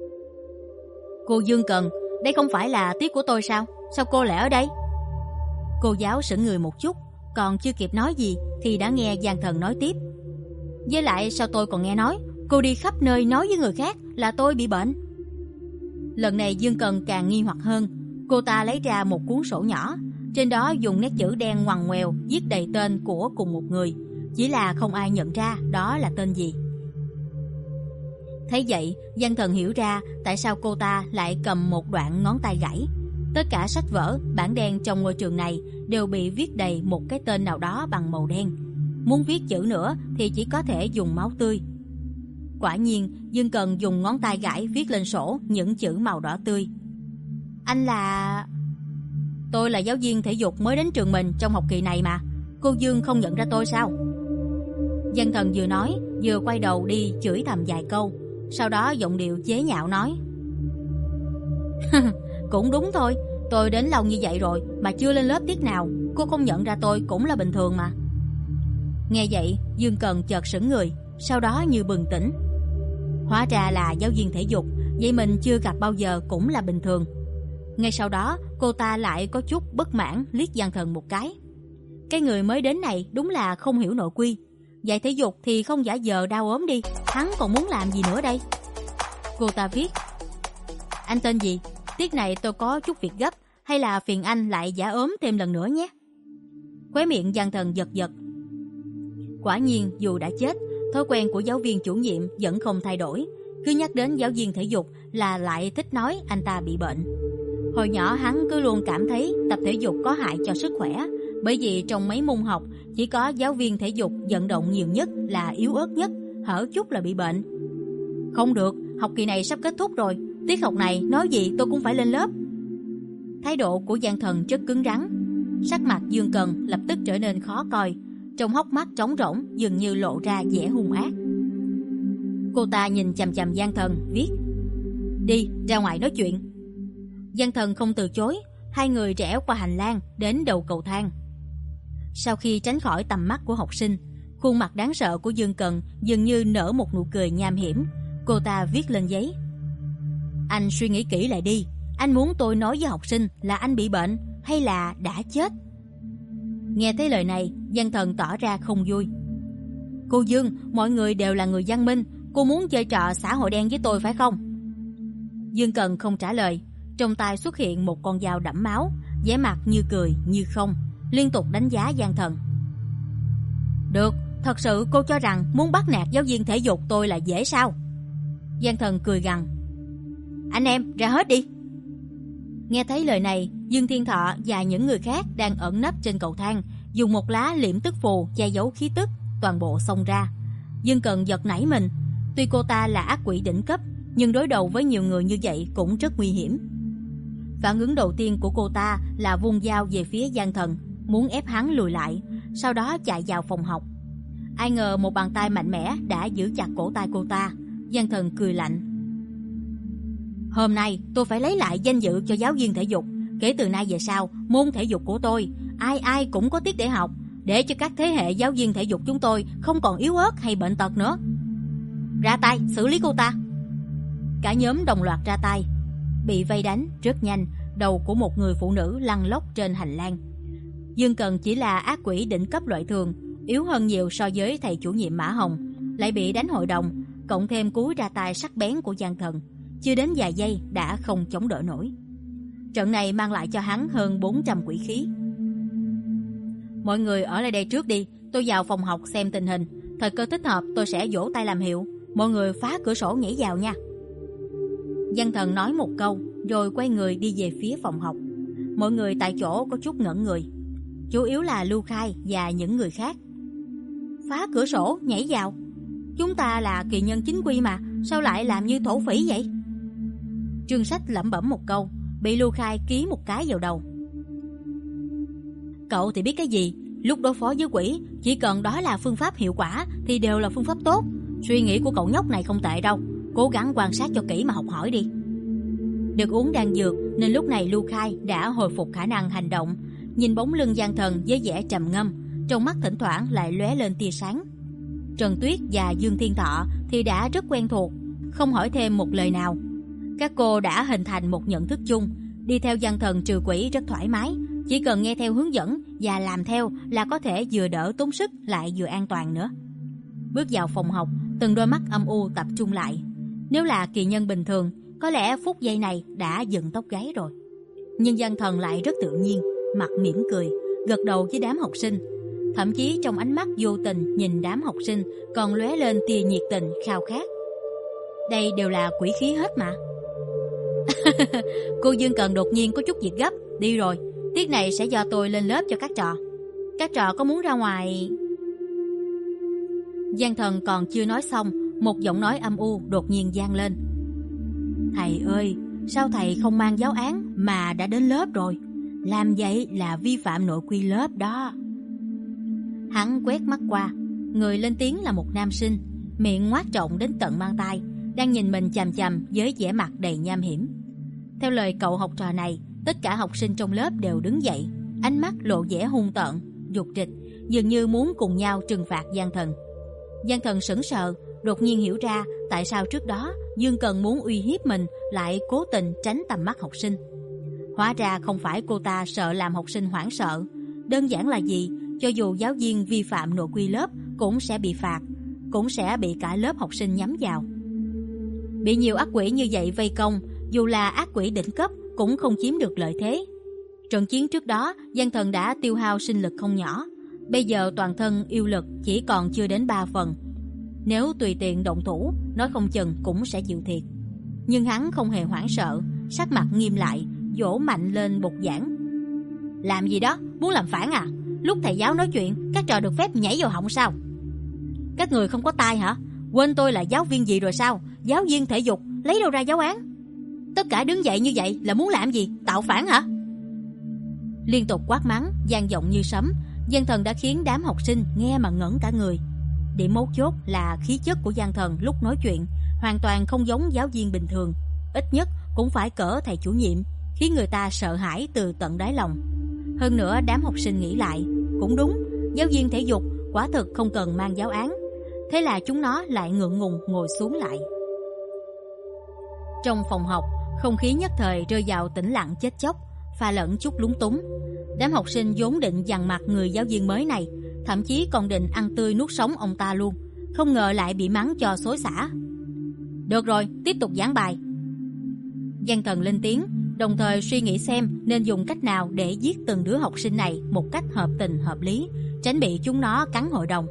Cô Dương Cần, đây không phải là tiết của tôi sao? Sao cô lại ở đây? Cô giáo sững người một chút, còn chưa kịp nói gì thì đã nghe Giang Thần nói tiếp. Với lại sao tôi còn nghe nói cô đi khắp nơi nói với người khác là tôi bị bệnh. Lần này Dương Cần càng nghi hoặc hơn. Cô ta lấy ra một cuốn sổ nhỏ, trên đó dùng nét chữ đen ngoằn ngoèo viết đầy tên của cùng một người, chỉ là không ai nhận ra đó là tên gì. Thấy vậy, Giang Thần hiểu ra tại sao cô ta lại cầm một đoạn ngón tay gãy. Tất cả sách vở, bảng đen trong ngôi trường này đều bị viết đầy một cái tên nào đó bằng màu đen. Muốn viết chữ nữa thì chỉ có thể dùng máu tươi. Quả nhiên, Dương Cần dùng ngón tay gãy viết lên sổ những chữ màu đỏ tươi. Anh là... Tôi là giáo viên thể dục mới đến trường mình trong học kỳ này mà. Cô Dương không nhận ra tôi sao? Giang Thần vừa nói vừa quay đầu đi chửi thầm vài câu, sau đó giọng điệu chế nhạo nói. Cũng đúng thôi, tôi đến lâu như vậy rồi mà chưa lên lớp tiết nào, cô không nhận ra tôi cũng là bình thường mà. Nghe vậy, Dương Cần chợt sững người, sau đó như bừng tỉnh. Hóa ra là giáo viên thể dục, vậy mình chưa gặp bao giờ cũng là bình thường. Ngay sau đó, cô ta lại có chút bất mãn liếc Giang Thần một cái. Cái người mới đến này đúng là không hiểu nội quy. Dạy thể dục thì không giả vờ đau ốm đi, hắn còn muốn làm gì nữa đây? Cô ta viết. Anh tên gì? Tiết này tôi có chút việc gấp, hay là phiền anh lại giả ốm thêm lần nữa nhé? Khóe miệng Giang Thần giật giật. Quả nhiên dù đã chết, thói quen của giáo viên chủ nhiệm vẫn không thay đổi. Cứ nhắc đến giáo viên thể dục là lại thích nói anh ta bị bệnh. Hồi nhỏ hắn cứ luôn cảm thấy tập thể dục có hại cho sức khỏe, bởi vì trong mấy môn học chỉ có giáo viên thể dục vận động nhiều nhất là yếu ớt nhất, hở chút là bị bệnh. Không được, học kỳ này sắp kết thúc rồi, Tiết học này nói gì tôi cũng phải lên lớp. Thái độ của Giang Thần rất cứng rắn. Sắc mặt Dương Cần lập tức trở nên khó coi, trong hốc mắt trống rỗng dường như lộ ra vẻ hung ác. Cô ta nhìn chằm chằm Giang Thần viết: đi ra ngoài nói chuyện. Giang Thần không từ chối. Hai người rẽ qua hành lang đến đầu cầu thang. Sau khi tránh khỏi tầm mắt của học sinh, khuôn mặt đáng sợ của Dương Cần dường như nở một nụ cười nham hiểm. Cô ta viết lên giấy: anh suy nghĩ kỹ lại đi. Anh muốn tôi nói với học sinh là anh bị bệnh hay là đã chết? Nghe thấy lời này, Giang Thần tỏ ra không vui. Cô Dương, mọi người đều là người văn minh. Cô muốn chơi trò xã hội đen với tôi phải không? Dương Cần không trả lời. Trong tay xuất hiện một con dao đẫm máu, vẻ mặt như cười như không, liên tục đánh giá Giang Thần. Được, thật sự cô cho rằng muốn bắt nạt giáo viên thể dục tôi là dễ sao? Giang Thần cười gằn: anh em ra hết đi. Nghe thấy lời này, Dương Thiên Thọ và những người khác đang ẩn nấp trên cầu thang dùng một lá liễm tức phù che giấu khí tức, toàn bộ xông ra. Dương Cần giật nảy mình. Tuy cô ta là ác quỷ đỉnh cấp, nhưng đối đầu với nhiều người như vậy cũng rất nguy hiểm. Phản ứng đầu tiên của cô ta là vung dao về phía Giang Thần, muốn ép hắn lùi lại, sau đó chạy vào phòng học. Ai ngờ một bàn tay mạnh mẽ đã giữ chặt cổ tay cô ta. Giang Thần cười lạnh: hôm nay tôi phải lấy lại danh dự cho giáo viên thể dục. Kể từ nay về sau, môn thể dục của tôi ai ai cũng có tiết để học, để cho các thế hệ giáo viên thể dục chúng tôi không còn yếu ớt hay bệnh tật nữa. Ra tay xử lý cô ta. Cả nhóm đồng loạt ra tay. Bị vây đánh rất nhanh, đầu của một người phụ nữ lăn lóc trên hành lang. Dương Cần chỉ là ác quỷ đỉnh cấp loại thường, yếu hơn nhiều so với thầy chủ nhiệm Mã Hồng, lại bị đánh hội đồng, cộng thêm cú ra tay sắc bén của Giang Thần, chưa đến vài giây đã không chống đỡ nổi. Trận này mang lại cho hắn hơn bốn trăm quỷ khí. Mọi người ở lại đây trước đi, tôi vào phòng học xem tình hình. Thời cơ thích hợp tôi sẽ vỗ tay làm hiệu. Mọi người phá cửa sổ nhảy vào nha. Giang Thần nói một câu rồi quay người đi về phía phòng học. Mọi người tại chỗ có chút ngẩn người, chủ yếu là Lưu Khai và những người khác. Phá cửa sổ nhảy vào? Chúng ta là kỳ nhân chính quy mà, sao lại làm như thổ phỉ vậy? Trương Sách lẩm bẩm một câu, bị Lưu Khai ký một cái vào đầu. Cậu thì biết cái gì? Lúc đối phó với quỷ, chỉ cần đó là phương pháp hiệu quả thì đều là phương pháp tốt. Suy nghĩ của cậu nhóc này không tệ đâu, cố gắng quan sát cho kỹ mà học hỏi đi. Được uống đan dược nên lúc này Lưu Khai đã hồi phục khả năng hành động. Nhìn bóng lưng Giang Thần với vẻ trầm ngâm, trong mắt thỉnh thoảng lại lóe lên tia sáng. Trần Tuyết và Dương Thiên Thọ thì đã rất quen thuộc, không hỏi thêm một lời nào. Các cô đã hình thành một nhận thức chung, đi theo Giang Thần trừ quỷ rất thoải mái, chỉ cần nghe theo hướng dẫn và làm theo là có thể vừa đỡ tốn sức lại vừa an toàn nữa. Bước vào phòng học, từng đôi mắt âm u tập trung lại. Nếu là kỳ nhân bình thường, có lẽ phút giây này đã dựng tóc gáy rồi. Nhưng Giang Thần lại rất tự nhiên, mặt mỉm cười, gật đầu với đám học sinh. Thậm chí trong ánh mắt vô tình nhìn đám học sinh còn lóe lên tia nhiệt tình khao khát. Đây đều là quỷ khí hết mà. Cô Dương Cần đột nhiên có chút việc gấp, đi rồi. Tiết này sẽ do tôi lên lớp cho các trò. Các trò có muốn ra ngoài? Giang Thần còn chưa nói xong, một giọng nói âm u đột nhiên vang lên. Thầy ơi, sao thầy không mang giáo án mà đã đến lớp rồi? Làm vậy là vi phạm nội quy lớp đó. Hắn quét mắt qua, người lên tiếng là một nam sinh, miệng ngoác rộng đến tận mang tai, đang nhìn mình chằm chằm với vẻ mặt đầy nham hiểm. Theo lời cậu học trò này, tất cả học sinh trong lớp đều đứng dậy, ánh mắt lộ vẻ hung tợn, dục trịch, dường như muốn cùng nhau trừng phạt Giang Thần. Giang Thần sững sờ, đột nhiên hiểu ra tại sao trước đó Dương Cần muốn uy hiếp mình lại cố tình tránh tầm mắt học sinh. Hóa ra không phải cô ta sợ làm học sinh hoảng sợ, đơn giản là gì? Cho dù giáo viên vi phạm nội quy lớp cũng sẽ bị phạt, cũng sẽ bị cả lớp học sinh nhắm vào. Bị nhiều ác quỷ như vậy vây công, dù là ác quỷ đỉnh cấp cũng không chiếm được lợi thế. Trận chiến trước đó, Giang Thần đã tiêu hao sinh lực không nhỏ, bây giờ toàn thân yêu lực chỉ còn chưa đến ba phần. Nếu tùy tiện động thủ, nói không chừng cũng sẽ chịu thiệt. Nhưng hắn không hề hoảng sợ, sắc mặt nghiêm lại, vỗ mạnh lên bục giảng. Làm gì đó, muốn làm phản à? Lúc thầy giáo nói chuyện, các trò được phép nhảy vào họng sao? Các người không có tai hả? Quên tôi là giáo viên gì rồi sao? Giáo viên thể dục, lấy đâu ra giáo án? Tất cả đứng dậy như vậy là muốn làm gì? Tạo phản hả? Liên tục quát mắng, vang vọng như sấm. Gian Thần đã khiến đám học sinh nghe mà ngẩn cả người. Điểm mấu chốt là khí chất của Gian Thần lúc nói chuyện hoàn toàn không giống giáo viên bình thường, ít nhất cũng phải cỡ thầy chủ nhiệm, khiến người ta sợ hãi từ tận đáy lòng. Hơn nữa đám học sinh nghĩ lại, cũng đúng, giáo viên thể dục quả thực không cần mang giáo án. Thế là chúng nó lại ngượng ngùng ngồi xuống lại. Trong phòng học, không khí nhất thời rơi vào tĩnh lặng chết chóc, pha lẫn chút lúng túng. Đám học sinh vốn định dằn mặt người giáo viên mới này, thậm chí còn định ăn tươi nuốt sống ông ta luôn, không ngờ lại bị mắng cho xối xả. Được rồi, tiếp tục giảng bài. Gian Thần lên tiếng, đồng thời suy nghĩ xem nên dùng cách nào để giết từng đứa học sinh này một cách hợp tình hợp lý, tránh bị chúng nó cắn hội đồng.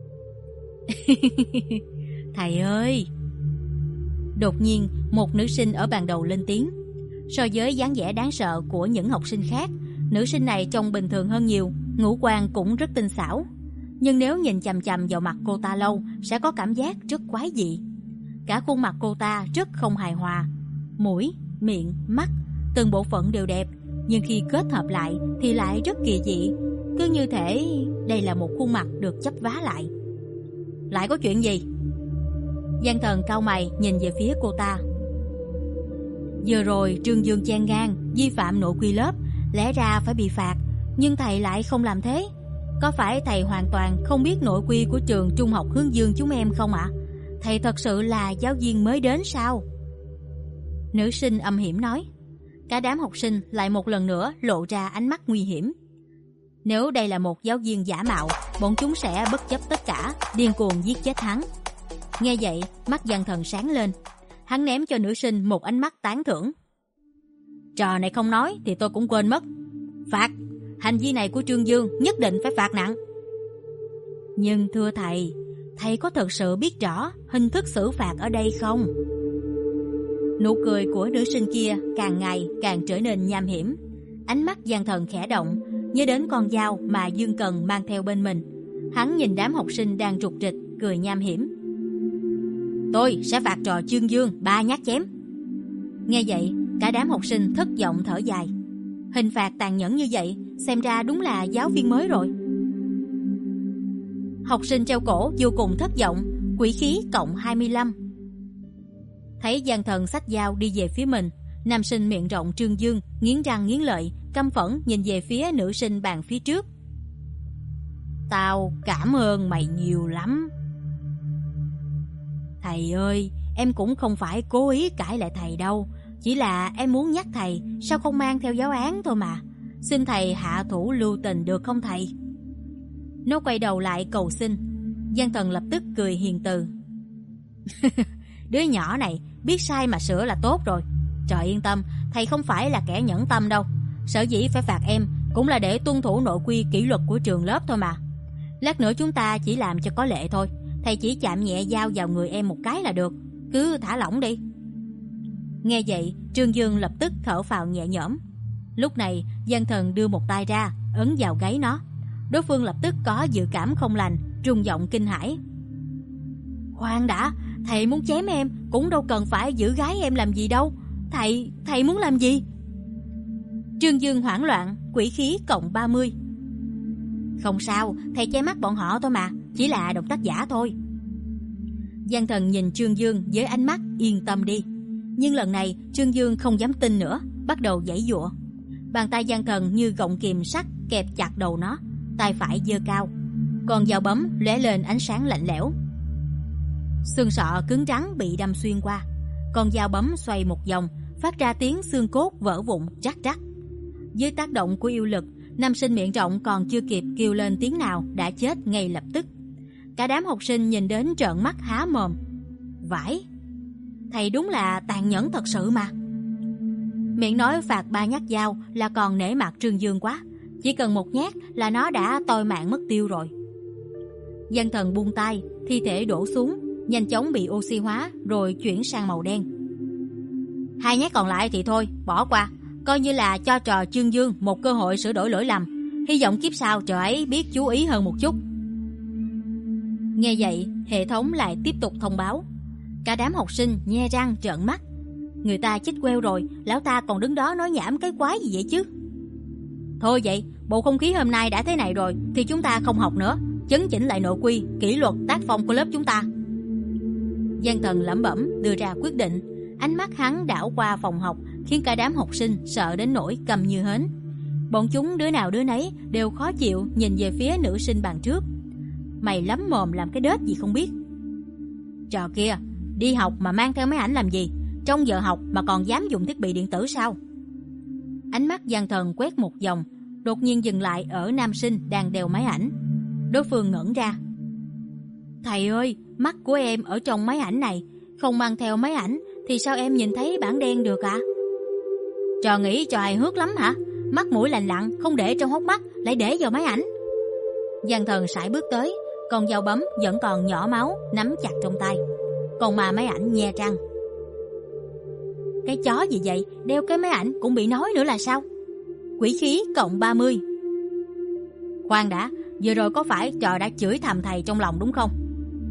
Thầy ơi! Đột nhiên, một nữ sinh ở bàn đầu lên tiếng. So với dáng vẻ đáng sợ của những học sinh khác, nữ sinh này trông bình thường hơn nhiều, ngũ quan cũng rất tinh xảo. Nhưng nếu nhìn chằm chằm vào mặt cô ta lâu, sẽ có cảm giác rất quái dị. Cả khuôn mặt cô ta rất không hài hòa. Mũi, miệng, mắt, từng bộ phận đều đẹp, nhưng khi kết hợp lại thì lại rất kỳ dị. Cứ như thể đây là một khuôn mặt được chấp vá lại. Lại có chuyện gì? Gian Thần cau mày nhìn về phía cô ta. Vừa rồi Trương Dương chen ngang vi phạm nội quy lớp, lẽ ra phải bị phạt, nhưng thầy lại không làm thế. Có phải thầy hoàn toàn không biết nội quy của trường Trung học Hướng Dương chúng em không ạ? À? Thầy thật sự là giáo viên mới đến sao? Nữ sinh âm hiểm nói. Cả đám học sinh lại một lần nữa lộ ra ánh mắt nguy hiểm. Nếu đây là một giáo viên giả mạo, bọn chúng sẽ bất chấp tất cả, điên cuồng giết chết hắn. Nghe vậy, mắt Gian Thần sáng lên. Hắn ném cho nữ sinh một ánh mắt tán thưởng. Trò này không nói thì tôi cũng quên mất. Phạt! Hành vi này của Trương Dương nhất định phải phạt nặng. Nhưng thưa thầy, thầy có thật sự biết rõ hình thức xử phạt ở đây không? Nụ cười của nữ sinh kia càng ngày càng trở nên nham hiểm. Ánh mắt Gian Thần khẽ động, nhớ đến con dao mà Dương Cần mang theo bên mình. Hắn nhìn đám học sinh đang rục rịch, cười nham hiểm. Tôi sẽ phạt trò Trương Dương ba nhát chém. Nghe vậy, cả đám học sinh thất vọng thở dài. Hình phạt tàn nhẫn như vậy, xem ra đúng là giáo viên mới rồi. Học sinh treo cổ vô cùng thất vọng, quỷ khí cộng hai mươi lăm. Thấy Gian Thần xách dao đi về phía mình, nam sinh miệng rộng Trương Dương nghiến răng nghiến lợi, căm phẫn nhìn về phía nữ sinh bàn phía trước. Tao cảm ơn mày nhiều lắm. Thầy ơi, em cũng không phải cố ý cãi lại thầy đâu, chỉ là em muốn nhắc thầy sao không mang theo giáo án thôi mà. Xin thầy hạ thủ lưu tình được không thầy? Nó quay đầu lại cầu xin. Gian Thần lập tức cười hiền từ. Đứa nhỏ này biết sai mà sửa là tốt rồi. Trời yên tâm, thầy không phải là kẻ nhẫn tâm đâu. Sở dĩ phải phạt em cũng là để tuân thủ nội quy kỷ luật của trường lớp thôi mà. Lát nữa chúng ta chỉ làm cho có lệ thôi. Thầy chỉ chạm nhẹ dao vào người em một cái là được. Cứ thả lỏng đi. Nghe vậy, Trương Dương lập tức thở phào nhẹ nhõm. Lúc này, Gian Thần đưa một tay ra, ấn vào gáy nó. Đối phương lập tức có dự cảm không lành, rung giọng kinh hãi. Khoan đã, thầy muốn chém em cũng đâu cần phải giữ gái em làm gì đâu. Thầy, thầy muốn làm gì? Trương Dương hoảng loạn, quỷ khí cộng ba mươi. Không sao, thầy che mắt bọn họ thôi mà, chỉ là động tác giả thôi. Gian Thần nhìn Trương Dương với ánh mắt yên tâm đi. Nhưng lần này Trương Dương không dám tin nữa, bắt đầu giãy giụa. Bàn tay Gian Thần như gọng kìm sắt kẹp chặt đầu nó, tay phải giơ cao, còn dao bấm lóe lên ánh sáng lạnh lẽo. Xương sọ cứng rắn bị đâm xuyên qua, còn dao bấm xoay một vòng, phát ra tiếng xương cốt vỡ vụn rắc rắc. Dưới tác động của yêu lực, nam sinh miệng rộng còn chưa kịp kêu lên tiếng nào đã chết ngay lập tức. Cả đám học sinh nhìn đến trợn mắt há mồm. Vãi, thầy đúng là tàn nhẫn thật sự mà. Miệng nói phạt ba nhát dao là còn nể mặt Trương Dương quá, chỉ cần một nhát là nó đã toi mạng mất tiêu rồi. Gian Thần buông tay, thi thể đổ xuống, nhanh chóng bị oxy hóa rồi chuyển sang màu đen. Hai nhát còn lại thì thôi, bỏ qua, coi như là cho trò Trương Dương một cơ hội sửa đổi lỗi lầm. Hy vọng kiếp sau trò ấy biết chú ý hơn một chút. Nghe vậy, hệ thống lại tiếp tục thông báo. Cả đám học sinh nhe răng trợn mắt. Người ta chết queo rồi, lão ta còn đứng đó nói nhảm cái quái gì vậy chứ? Thôi vậy, bộ không khí hôm nay đã thế này rồi thì chúng ta không học nữa, chấn chỉnh lại nội quy, kỷ luật tác phong của lớp chúng ta. Giang Thần lẩm bẩm đưa ra quyết định. Ánh mắt hắn đảo qua phòng học khiến cả đám học sinh sợ đến nỗi câm như hến. Bọn chúng đứa nào đứa nấy đều khó chịu nhìn về phía nữ sinh bàn trước. Mày lắm mồm làm cái đết gì không biết. Trò kia, đi học mà mang theo máy ảnh làm gì? Trong giờ học mà còn dám dùng thiết bị điện tử sao? Ánh mắt Giang Thần quét một vòng, đột nhiên dừng lại ở nam sinh đang đeo máy ảnh. Đối phương ngẩn ra. Thầy ơi, mắt của em ở trong máy ảnh này, không mang theo máy ảnh thì sao em nhìn thấy bảng đen được ạ? À? Trò nghĩ trò hài hước lắm hả? Mắt mũi lành lặn không để trong hốc mắt, lại để vào máy ảnh. Giang Thần sải bước tới, con dao bấm vẫn còn nhỏ máu nắm chặt trong tay, còn mà máy ảnh nhe răng. Cái chó gì vậy, đeo cái máy ảnh cũng bị nói nữa là sao? Quỷ khí cộng ba mươi. Khoan đã, vừa rồi có phải trò đã chửi thầm thầy trong lòng đúng không?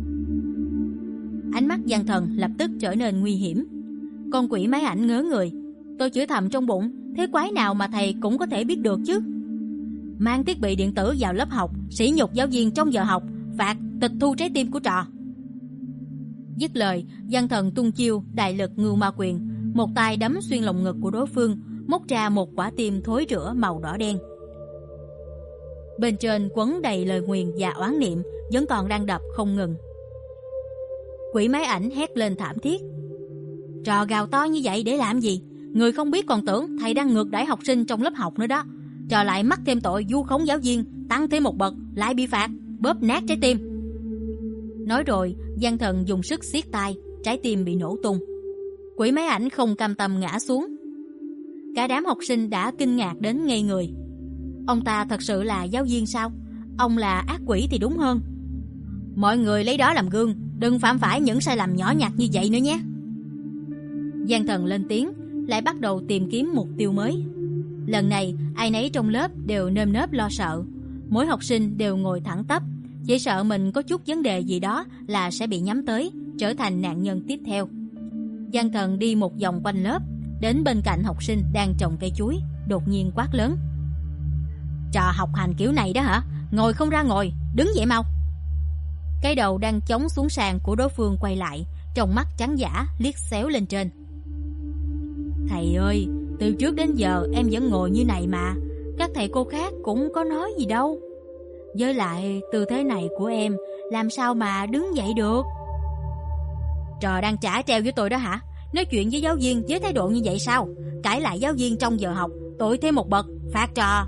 Ánh mắt Giang Thần lập tức trở nên nguy hiểm. Con quỷ máy ảnh ngớ người. Tôi chửi thầm trong bụng, thế quái nào mà thầy cũng có thể biết được chứ? Mang thiết bị điện tử vào lớp học, sỉ nhục giáo viên trong giờ học, phạt tịch thu trái tim của trò. Dứt lời, Giang Thần tung chiêu đại lực ngưu ma quyền, một tay đấm xuyên lồng ngực của đối phương, móc ra một quả tim thối rữa màu đỏ đen. Bên trên quấn đầy lời nguyền và oán niệm, vẫn còn đang đập không ngừng. Quỷ máy ảnh hét lên thảm thiết. Trò gào to như vậy để làm gì? Người không biết còn tưởng thầy đang ngược đãi học sinh trong lớp học nữa đó. Trò lại mắc thêm tội vu khống giáo viên, tăng thêm một bậc, lại bị phạt, bóp nát trái tim. Nói rồi, Giang Thần dùng sức siết tay, trái tim bị nổ tung. Quỷ máy ảnh không cam tâm ngã xuống. Cả đám học sinh đã kinh ngạc đến ngây người. Ông ta thật sự là giáo viên sao? Ông là ác quỷ thì đúng hơn. Mọi người lấy đó làm gương, đừng phạm phải những sai lầm nhỏ nhặt như vậy nữa nhé. Giang Thần lên tiếng, lại bắt đầu tìm kiếm mục tiêu mới. Lần này, ai nấy trong lớp đều nơm nớp lo sợ. Mỗi học sinh đều ngồi thẳng tắp, chỉ sợ mình có chút vấn đề gì đó là sẽ bị nhắm tới, trở thành nạn nhân tiếp theo. Giang Thần đi một vòng quanh lớp, đến bên cạnh học sinh đang trồng cây chuối, đột nhiên quát lớn. Trò học hành kiểu này đó hả? Ngồi không ra ngồi, đứng dậy mau. Cái đầu đang chống xuống sàn của đối phương quay lại, trong mắt trắng dã liếc xéo lên trên. Thầy ơi, từ trước đến giờ em vẫn ngồi như này mà, các thầy cô khác cũng có nói gì đâu. Với lại tư thế này của em làm sao mà đứng dậy được? Trò đang trả treo với tôi đó hả? Nói chuyện với giáo viên với thái độ như vậy sao? Cãi lại giáo viên trong giờ học, tội thêm một bậc, phạt trò.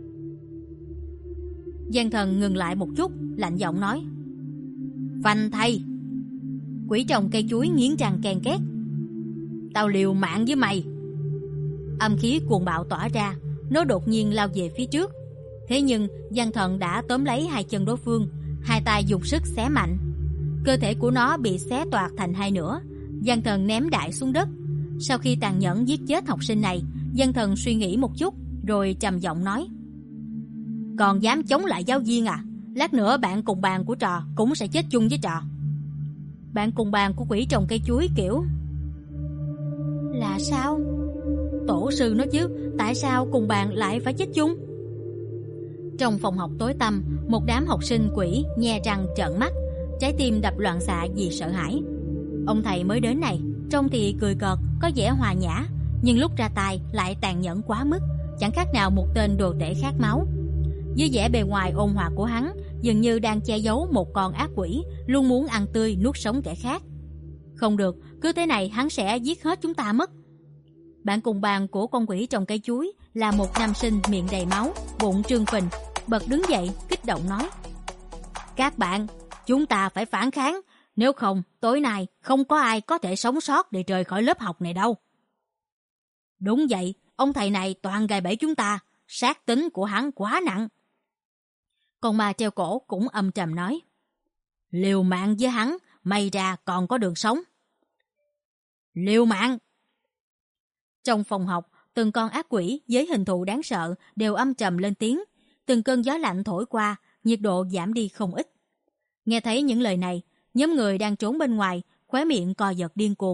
Giang Thần ngừng lại một chút, lạnh giọng nói. Phanh thầy. Quỷ trồng cây chuối nghiến răng ken két. Tao liều mạng với mày. Âm khí cuồng bạo tỏa ra, nó đột nhiên lao về phía trước. Thế nhưng Giang Thần đã tóm lấy hai chân đối phương, hai tay dùng sức xé mạnh. Cơ thể của nó bị xé toạc thành hai nửa. Giang Thần ném đại xuống đất. Sau khi tàn nhẫn giết chết học sinh này, Giang Thần suy nghĩ một chút, rồi trầm giọng nói. Còn dám chống lại giáo viên à? Lát nữa bạn cùng bàn của trò cũng sẽ chết chung với trò. Bạn cùng bàn của quỷ trồng cây chuối kiểu là sao? Tổ sư nói chứ, tại sao cùng bàn lại phải chết chung? Trong phòng học tối tăm, một đám học sinh quỷ nhe răng trợn mắt, trái tim đập loạn xạ vì sợ hãi. Ông thầy mới đến này, trông thì cười cợt, có vẻ hòa nhã, nhưng lúc ra tay lại tàn nhẫn quá mức, chẳng khác nào một tên đồ tể khát máu. Với vẻ bề ngoài ôn hòa của hắn, dường như đang che giấu một con ác quỷ luôn muốn ăn tươi nuốt sống kẻ khác. Không được, cứ thế này hắn sẽ giết hết chúng ta mất. Bạn cùng bàn của con quỷ trồng cây chuối là một nam sinh miệng đầy máu, bụng trương phình, bật đứng dậy kích động nói. Các bạn, chúng ta phải phản kháng, nếu không tối nay không có ai có thể sống sót để rời khỏi lớp học này đâu. Đúng vậy, ông thầy này toàn gài bẫy chúng ta, sát tính của hắn quá nặng. Con ma treo cổ cũng âm trầm nói. Liều mạng với hắn, may ra còn có đường sống. Liều mạng! Trong phòng học, từng con ác quỷ với hình thù đáng sợ đều âm trầm lên tiếng. Từng cơn gió lạnh thổi qua, nhiệt độ giảm đi không ít. Nghe thấy những lời này, nhóm người đang trốn bên ngoài, khóe miệng co giật điên cuồng.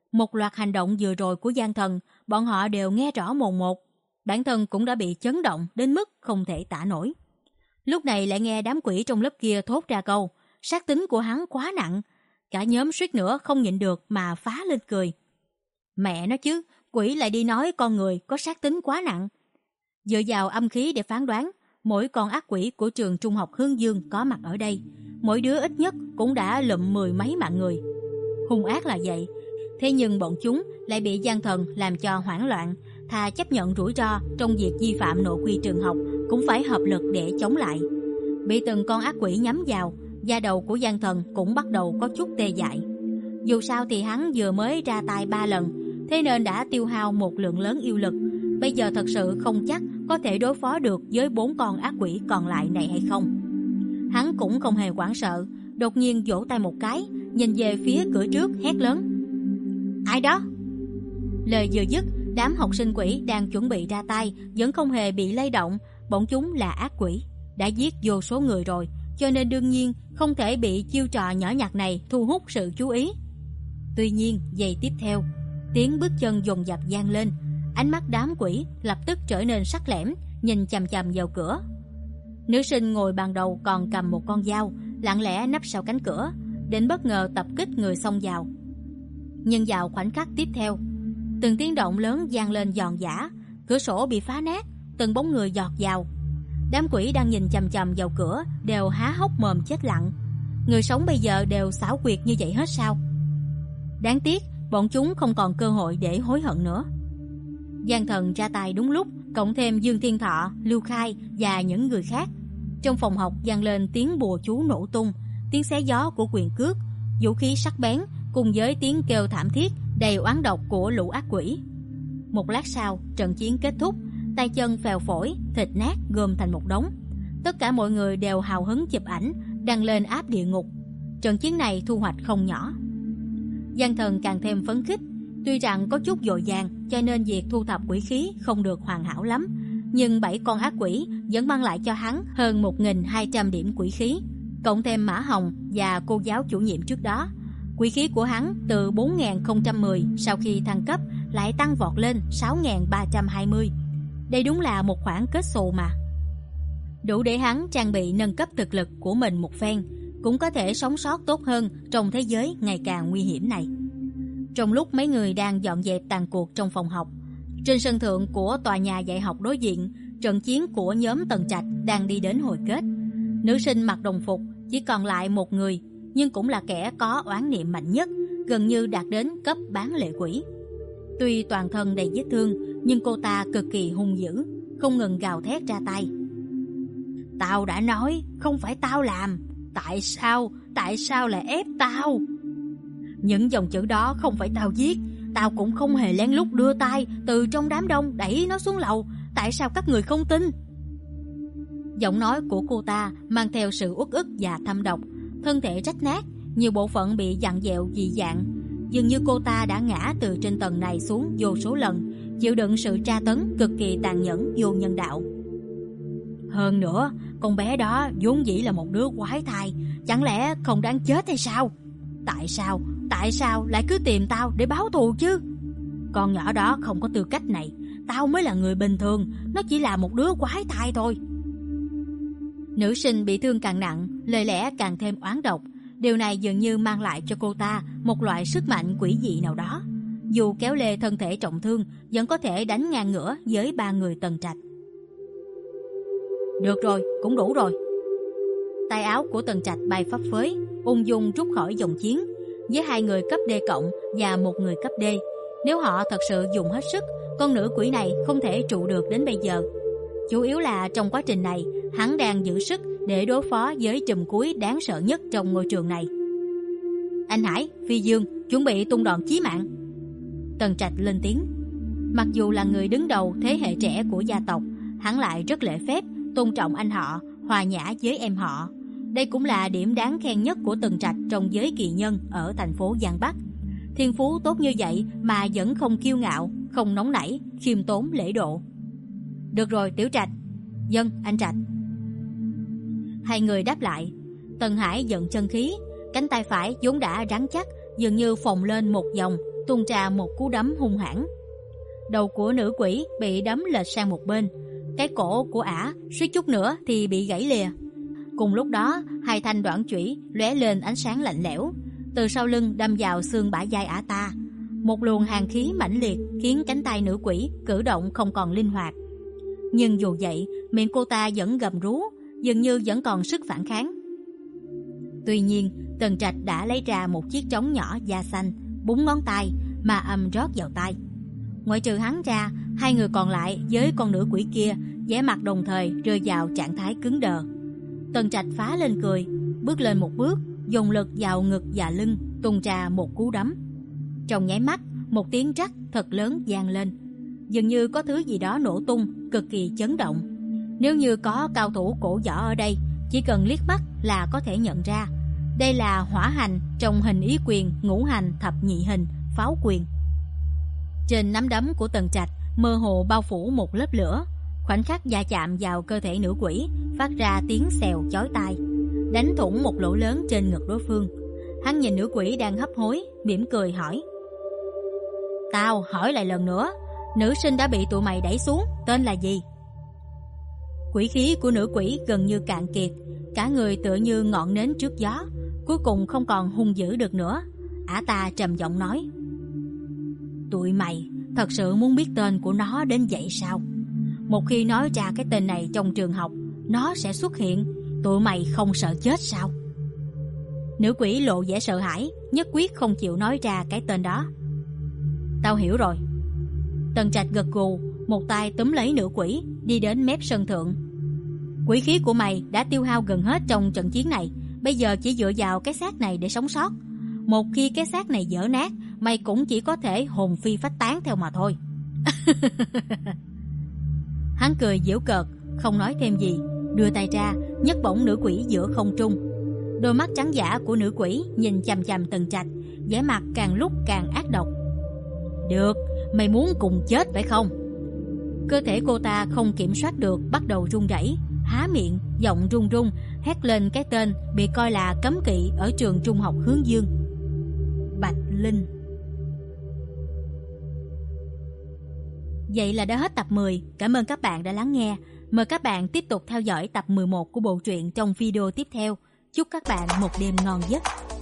Một loạt hành động vừa rồi của Giang Thần, bọn họ đều nghe rõ mồn một. Bản thân cũng đã bị chấn động đến mức không thể tả nổi. Lúc này lại nghe đám quỷ trong lớp kia thốt ra câu, sát tính của hắn quá nặng. Cả nhóm suýt nữa không nhịn được mà phá lên cười. Mẹ nó chứ, quỷ lại đi nói con người có sát tính quá nặng. Dựa vào âm khí để phán đoán, mỗi con ác quỷ của trường trung học Hương Dương có mặt ở đây, mỗi đứa ít nhất cũng đã lụm mười mấy mạng người. Hung ác là vậy, thế nhưng bọn chúng lại bị Giang Thần làm cho hoảng loạn, thà chấp nhận rủi ro trong việc vi phạm nội quy trường học cũng phải hợp lực để chống lại. Bị từng con ác quỷ nhắm vào, da đầu của Giang Thần cũng bắt đầu có chút tê dại. Dù sao thì hắn vừa mới ra tay ba lần, thế nên đã tiêu hao một lượng lớn yêu lực. Bây giờ thật sự không chắc có thể đối phó được với bốn con ác quỷ còn lại này hay không. Hắn cũng không hề hoảng sợ, đột nhiên vỗ tay một cái, nhìn về phía cửa trước hét lớn: Ai đó? Lời vừa dứt, đám học sinh quỷ đang chuẩn bị ra tay vẫn không hề bị lay động. Bọn chúng là ác quỷ, đã giết vô số người rồi, cho nên đương nhiên không thể bị chiêu trò nhỏ nhặt này thu hút sự chú ý. Tuy nhiên giây tiếp theo, tiếng bước chân dồn dập vang lên, ánh mắt đám quỷ lập tức trở nên sắc lẻm, nhìn chằm chằm vào cửa. Nữ sinh ngồi bàn đầu còn cầm một con dao, lặng lẽ nấp sau cánh cửa, định bất ngờ tập kích người xông vào. Nhưng vào khoảnh khắc tiếp theo, từng tiếng động lớn vang lên giòn giã, cửa sổ bị phá nát, từng bóng người giọt vào. Đám quỷ đang nhìn chằm chằm vào cửa đều há hốc mồm chết lặng. Người sống bây giờ đều xảo quyệt như vậy hết sao? Đáng tiếc bọn chúng không còn cơ hội để hối hận nữa. Giang Thần ra tay đúng lúc, cộng thêm Dương Thiên Thọ, Lưu Khai và những người khác. Trong phòng học vang lên tiếng bùa chú nổ tung, tiếng xé gió của quyền cước, vũ khí sắc bén cùng với tiếng kêu thảm thiết đầy oán độc của lũ ác quỷ. Một lát sau, trận chiến kết thúc, tay chân phèo phổi, thịt nát gom thành một đống. Tất cả mọi người đều hào hứng chụp ảnh, đăng lên app địa ngục. Trận chiến này thu hoạch không nhỏ. Giang Thần càng thêm phấn khích. Tuy rằng có chút vội vàng, cho nên việc thu thập quỷ khí không được hoàn hảo lắm, nhưng bảy con ác quỷ vẫn mang lại cho hắn hơn một nghìn hai trăm điểm quỷ khí, cộng thêm Mã Hồng và cô giáo chủ nhiệm trước đó. Quỷ khí của hắn từ bốn nghìn không trăm mười sau khi thăng cấp lại tăng vọt lên sáu nghìn ba trăm hai mươi. Đây đúng là một khoản kết xù mà. Đủ để hắn trang bị nâng cấp thực lực của mình một phen, cũng có thể sống sót tốt hơn trong thế giới ngày càng nguy hiểm này. Trong lúc mấy người đang dọn dẹp tàn cuộc trong phòng học, trên sân thượng của tòa nhà dạy học đối diện, trận chiến của nhóm Tần Trạch đang đi đến hồi kết. Nữ sinh mặc đồng phục chỉ còn lại một người, nhưng cũng là kẻ có oán niệm mạnh nhất, gần như đạt đến cấp bán lệ quỷ. Tuy toàn thân đầy vết thương, nhưng cô ta cực kỳ hung dữ, không ngừng gào thét ra tay. Tao đã nói không phải tao làm, tại sao, tại sao lại ép tao? Những dòng chữ đó không phải tao viết, tao cũng không hề lén lút đưa tay từ trong đám đông đẩy nó xuống lầu, tại sao các người không tin? Giọng nói của cô ta mang theo sự uất ức và thâm độc, thân thể rách nát, nhiều bộ phận bị vặn vẹo dị dạng, dường như cô ta đã ngã từ trên tầng này xuống vô số lần, chịu đựng sự tra tấn cực kỳ tàn nhẫn vô nhân đạo. Hơn nữa, con bé đó vốn dĩ là một đứa quái thai, chẳng lẽ không đáng chết hay sao? Tại sao, tại sao lại cứ tìm tao để báo thù chứ? Con nhỏ đó không có tư cách này, tao mới là người bình thường, nó chỉ là một đứa quái thai thôi. Nữ sinh bị thương càng nặng, lời lẽ càng thêm oán độc. Điều này dường như mang lại cho cô ta một loại sức mạnh quỷ dị nào đó. Dù kéo lê thân thể trọng thương, vẫn có thể đánh ngang ngửa với ba người Tần Trạch. Được rồi, cũng đủ rồi. Tay áo của Tần Trạch bay phấp phới, ung dung rút khỏi dòng chiến. Với hai người cấp D cộng và một người cấp D, nếu họ thật sự dùng hết sức, con nữ quỷ này không thể trụ được đến bây giờ. Chủ yếu là trong quá trình này, hắn đang giữ sức để đối phó với trùm cuối đáng sợ nhất trong ngôi trường này. Anh Hải, Phi Dương, chuẩn bị tung đòn chí mạng. Tần Trạch lên tiếng. Mặc dù là người đứng đầu thế hệ trẻ của gia tộc, hắn lại rất lễ phép, tôn trọng anh họ, hòa nhã với em họ. Đây cũng là điểm đáng khen nhất của Tần Trạch trong giới kỳ nhân ở thành phố Giang Bắc. Thiên phú tốt như vậy mà vẫn không kiêu ngạo, không nóng nảy, khiêm tốn lễ độ. Được rồi Tiểu Trạch. Vâng, anh Trạch. Hai người đáp lại. Tần Hải giận chân khí, cánh tay phải vốn đã rắn chắc dường như phồng lên một vòng, tung ra một cú đấm hung hãn. Đầu của nữ quỷ bị đấm lệch sang một bên, cái cổ của ả suýt chút nữa thì bị gãy lìa. Cùng lúc đó, hai thanh đoạn chủy lóe lên ánh sáng lạnh lẽo, từ sau lưng đâm vào xương bả vai ả ta. Một luồng hàn khí mãnh liệt khiến cánh tay nữ quỷ cử động không còn linh hoạt. Nhưng dù vậy, miệng cô ta vẫn gầm rú, dường như vẫn còn sức phản kháng. Tuy nhiên, Tần Trạch đã lấy ra một chiếc trống nhỏ da xanh, búng ngón tay, mà âm rót vào tay. Ngoại trừ hắn ra, hai người còn lại với con nữ quỷ kia vẻ mặt đồng thời rơi vào trạng thái cứng đờ. Tần Trạch phá lên cười, bước lên một bước, dùng lực vào ngực và lưng, tung ra một cú đấm. Trong nháy mắt, một tiếng rắc thật lớn vang lên, dường như có thứ gì đó nổ tung, cực kỳ chấn động. Nếu như có cao thủ cổ võ ở đây, chỉ cần liếc mắt là có thể nhận ra. Đây là hỏa hành trong hình ý quyền ngũ hành thập nhị hình pháo quyền. Trên nắm đấm của Tần Trạch mơ hồ bao phủ một lớp lửa, khoảnh khắc va chạm vào cơ thể nữ quỷ, phát ra tiếng xèo chói tai, đánh thủng một lỗ lớn trên ngực đối phương. Hắn nhìn nữ quỷ đang hấp hối, mỉm cười hỏi: "Tao hỏi lại lần nữa, nữ sinh đã bị tụi mày đẩy xuống, tên là gì?" Quỷ khí của nữ quỷ gần như cạn kiệt, cả người tựa như ngọn nến trước gió, cuối cùng không còn hung dữ được nữa. Ả ta trầm giọng nói: "Tụi mày thật sự muốn biết tên của nó đến vậy sao? Một khi nói ra cái tên này trong trường học, nó sẽ xuất hiện, tụi mày không sợ chết sao?" Nữ quỷ lộ vẻ sợ hãi, nhất quyết không chịu nói ra cái tên đó. "Tao hiểu rồi." Tần Trạch gật gù, một tay túm lấy nữ quỷ, đi đến mép sân thượng. "Quỷ khí của mày đã tiêu hao gần hết trong trận chiến này, bây giờ chỉ dựa vào cái xác này để sống sót. Một khi cái xác này vỡ nát, mày cũng chỉ có thể hồn phi phách tán theo mà thôi." Hắn cười giễu cợt, không nói thêm gì, đưa tay ra nhấc bổng nữ quỷ giữa không trung. Đôi mắt trắng dã của nữ quỷ nhìn chằm chằm Tần Trạch, vẻ mặt càng lúc càng ác độc. "Được, mày muốn cùng chết phải không?" Cơ thể cô ta không kiểm soát được bắt đầu run rẩy, há miệng, giọng run run hét lên cái tên bị coi là cấm kỵ ở trường trung học Hướng Dương: Bạch Linh. Vậy là đã hết tập mười. Cảm ơn các bạn đã lắng nghe. Mời các bạn tiếp tục theo dõi tập mười một của bộ truyện trong video tiếp theo. Chúc các bạn một đêm ngon giấc.